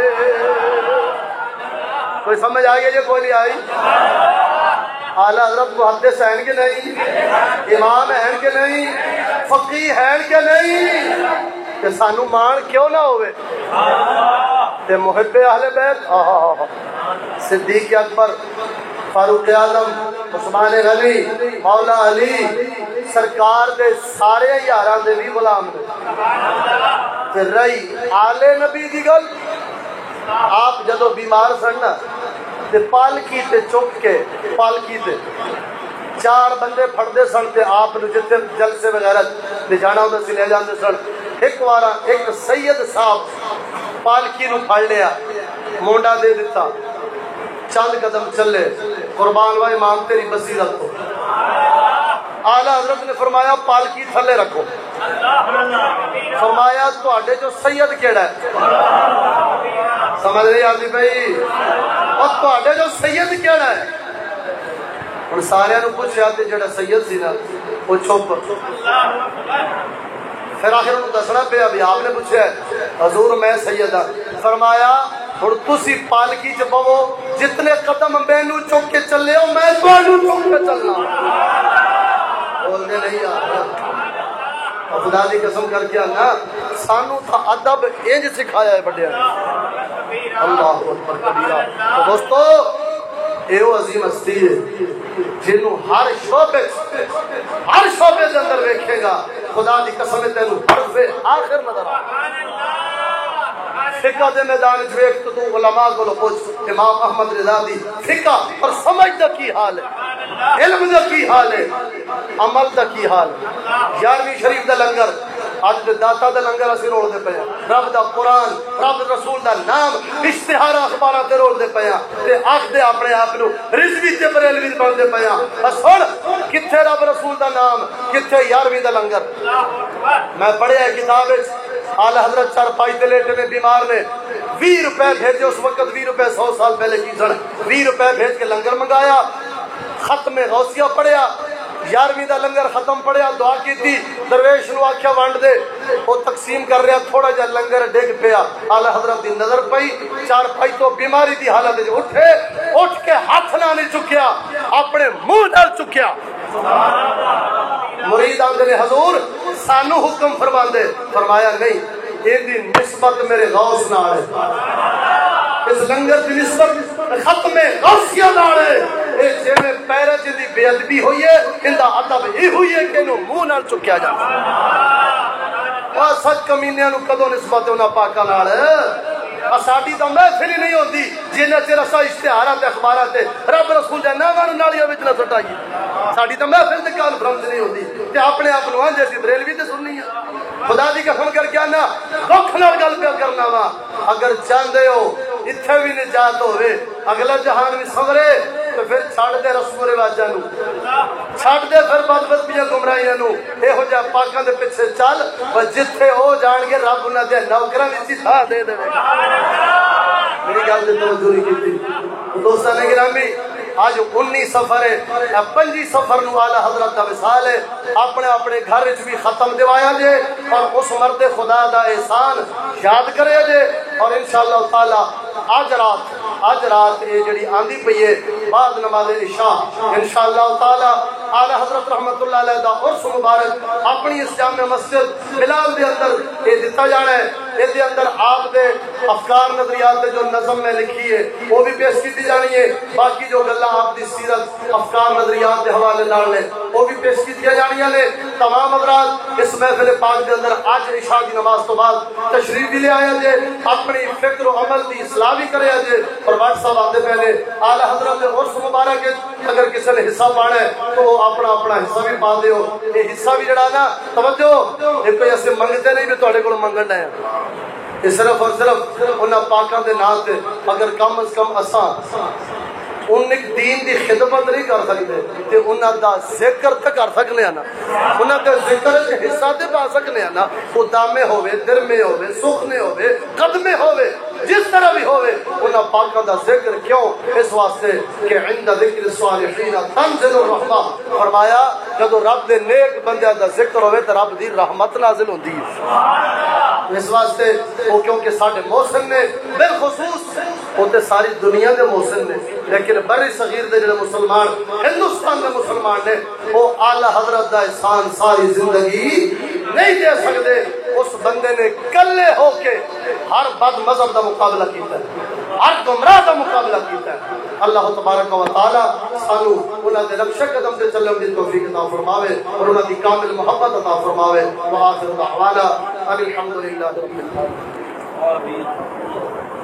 کوئی سمجھ آگئی یہ کوئی نہیں آئی اعلی حضرت محدث ہیں کہ نہیں امام ہیں کہ نہیں فقیہ ہیں کہ نہیں کہ سانو مان کیوں نہ ہوئے تے محب اہل بیت صدیق اکبر فاروق اعظم عثمان غنی مولا علی سرکار دے سارے یاراں دے بھی غلام نے تے رہی آل نبی دی گل آپ جدو بیمار سن نا تے پالکی تے چک کے پالکی تے چار بندے پھڑدے سن تے آپ نو جتے جلسے وغیرہ لے جانا ہوندا سی لے جاندے سن ایک وارا ایک سید صاحب پالکی نو پھڑ لیا مونڈا دے دیتا چند قدم چلے قربان و امام تیری بصیرت کو اعلی حضرت نے فرمایا پالکی تھلے رکھو فرمایا تواڈے جو سید کیڑا ہے سمجھ نہیں آتی بھائی اور تواڈے جو سید کیڑا ہے ہن سارے نو پوچھیا تے جڑا سید سی نا وہ چپ پھر آخر انہوں دسنا پیا بھی آپ نے پوچھا حضور میں سید ہاں فرمایا ہن تسی پالکی چ پو جتنے قدم مینوں چک کے چلے ہو میں تانوں چک کے چلنا بولنے نہیں آ خدا دی قسم کر کے نا سانو تھا ادب انج سکھایا ہے بڑے اللہ اکبر کبیرہ تو دوستو ایو عظیم ہستی ہے جنوں ہر شعبے ہر شعبے دے اندر دیکھے گا خدا دی قسم ہے تینوں حرف آخر نظر آ فقہ دے میدان وچ ویکھ تو تو علماء کو پوچھ امام احمد رضا دی فقہ اور سمجھ دا کی حال ہے علم دا کی حال ہے عمل دا کی حال ہے یارویں شریف دا لنگر اج دے داتا دا لنگر اسی رول دے پیا رب دا قرآن رب رسول دا نام اشتہار اخباراں تے رول دے پیا تے آکھ دے اپنے آپ نو رضوی تے بریلوی بن دے پیا سن کتھے رب رسول دا نام کتھے یارویں دا لنگر میں پڑھیا کتاب وچ اعلی حضرت چار پائی تے لیٹے میں بیمار نے وی روپے بھیجے اس وقت وی روپے سو سال پہلے کی سن وی روپے بھیج کے لنگر منگایا ختم غوثیہ پڑھیا یارویں دا لنگر ختم پڑھیا دعا کی تھی درویش نو آکھیا ونڈ دے وہ تقسیم کر رہا تھوڑا جا لنگر ڈگ پیا اعلی حضرت دی نظر پئی چار پائی تو بیماری دی حالت وچ اٹھے اٹھ کے ہاتھ نہ نہیں چکیا اپنے منہ نال چکیا مرید آندے نے حضور سانو حکم فرماندے فرمایا نہیں یہ دی نسبت میرے غوث نال ہے اس لنگر دی نسبت ختم غوثیہ نال ہے اے جویں پیرے دی بے ادبی ہوئی ہے اندا ادب یہ ہوئی ہے کہ نو منہ نال چکیا جاندا وا سچ کمینیاں نو کدوں نسبت انہاں پاکاں نال ساڈی تو محفل ہی نہیں ہوتی جنہ چر اسا اشتہاراں تے اخباراں تے رب رسول دے ناواں نو نالیاں وچ نہ سٹائیے ساڈی تو محفل تے کانفرنس نہیں ہوتی تے اپنے آپ نو آنجے سی بریلوی تے سننی ہے خدا دی قسم کر کے نا دکھ نال گل پہ کرنا وا اگر چاہندے ہو اتھے بھی نجات ہوے اگلا جہان بھی سنورے تو پھر چھڑ دے رسم و رواجاں نو چھڑ دے پھر بد بدبیاں گمراہیاں نو ایہو جہا پاکاں دے پیچھے چل او جتھے ہو جان گے رب انہاں دے نوکراں وچ ہی تھا دے دے میری گل تے توجہ نہیں کیتی دوستاں نے گرامی آج انی سفر ہے پنجی سفر نو اعلی حضرت دا وصال ہے اپنے اپنے گھر وچ بھی ختم دیوایا جے اور اس مرد خدا دا احسان یاد کرے جے اور انشاءاللہ تعالی آج رات اج رات یہ جڑی آندی پئی ہے بعد نماز عشاء انشاءاللہ تعالی اعلی حضرت رحمت اللہ علیہ دا عرس مبارک اپنی اس جامع مسجد بلال دے اندر یہ دتا جانا ہے. اس دے اندر آپ دے افکار نظریات دے جو نظم میں لکھی ہے وہ بھی پیش کی جانی ہے. باقی جو گلاں آپ دی سیرت افکار نظریات دے حوالے نال نے وہ بھی پیش کی جانیاں نے. تمام حضرات اس محفل پاک دے اندر اج عشاء دی نماز تو بعد تشریف بھی لے آیا جے, اپنی فکر و عمل دی اصلاح بھی کرے جے. اور واٹس صاحب آتے پہلے اعلی حضرت دے عرس مبارک اگر کسی نے حصہ پانا ہے تو وہ اپنا اپنا حصہ بھی پا دیو. یہ حصہ بھی جڑا نا توجہ یہ کوئی ایسے منگتے نہیں بھی تواڈے کول منگنا ہے, یہ صرف اور صرف انہاں پاکاں دے نام تے اگر کم از کم اساں ان دین دی خدمت نہیں کر سکتے تے انہاں دا ذکر تے کر سکنے نا, انہاں دے ذکر وچ حصہ تے پا سکنے نا. او دامے ہوے درمے ہوے سخنے ہوے قدمے ہوے جس طرح بھی ہوے انہاں پاکاں دا ذکر کیوں اس واسطے کہ عند ذکر الصالحین تنزل الرحمہ. فرمایا جدو رب دے نیک بندیاں دا ذکر ہوے تے رب دی رحمت نازل ہوندی ہے. اس واسطے وہ کیونکہ ساڈے محسن نے بالخصوص وہ تے ساری دنیا دے محسن نے, لیکن بری صغیر دے جڑے مسلمان ہندوستان دے مسلمان نے وہ اعلی حضرت دا احسان ساری زندگی نہیں دے سکتے. اس بندے نے کلے ہو کے ہر بد مذہب دا مقابلہ کیتا ہے, ہر گمراہ دا مقابلہ کیتا ہے. اللہ تبارک و تعالی سانو انہاں دے نقش قدم تے چلن دی توفیق عطا فرماوے اور انہاں دی کامل محبت عطا فرماوے. وآخر دعوانا الحمدللہ رب العالمین.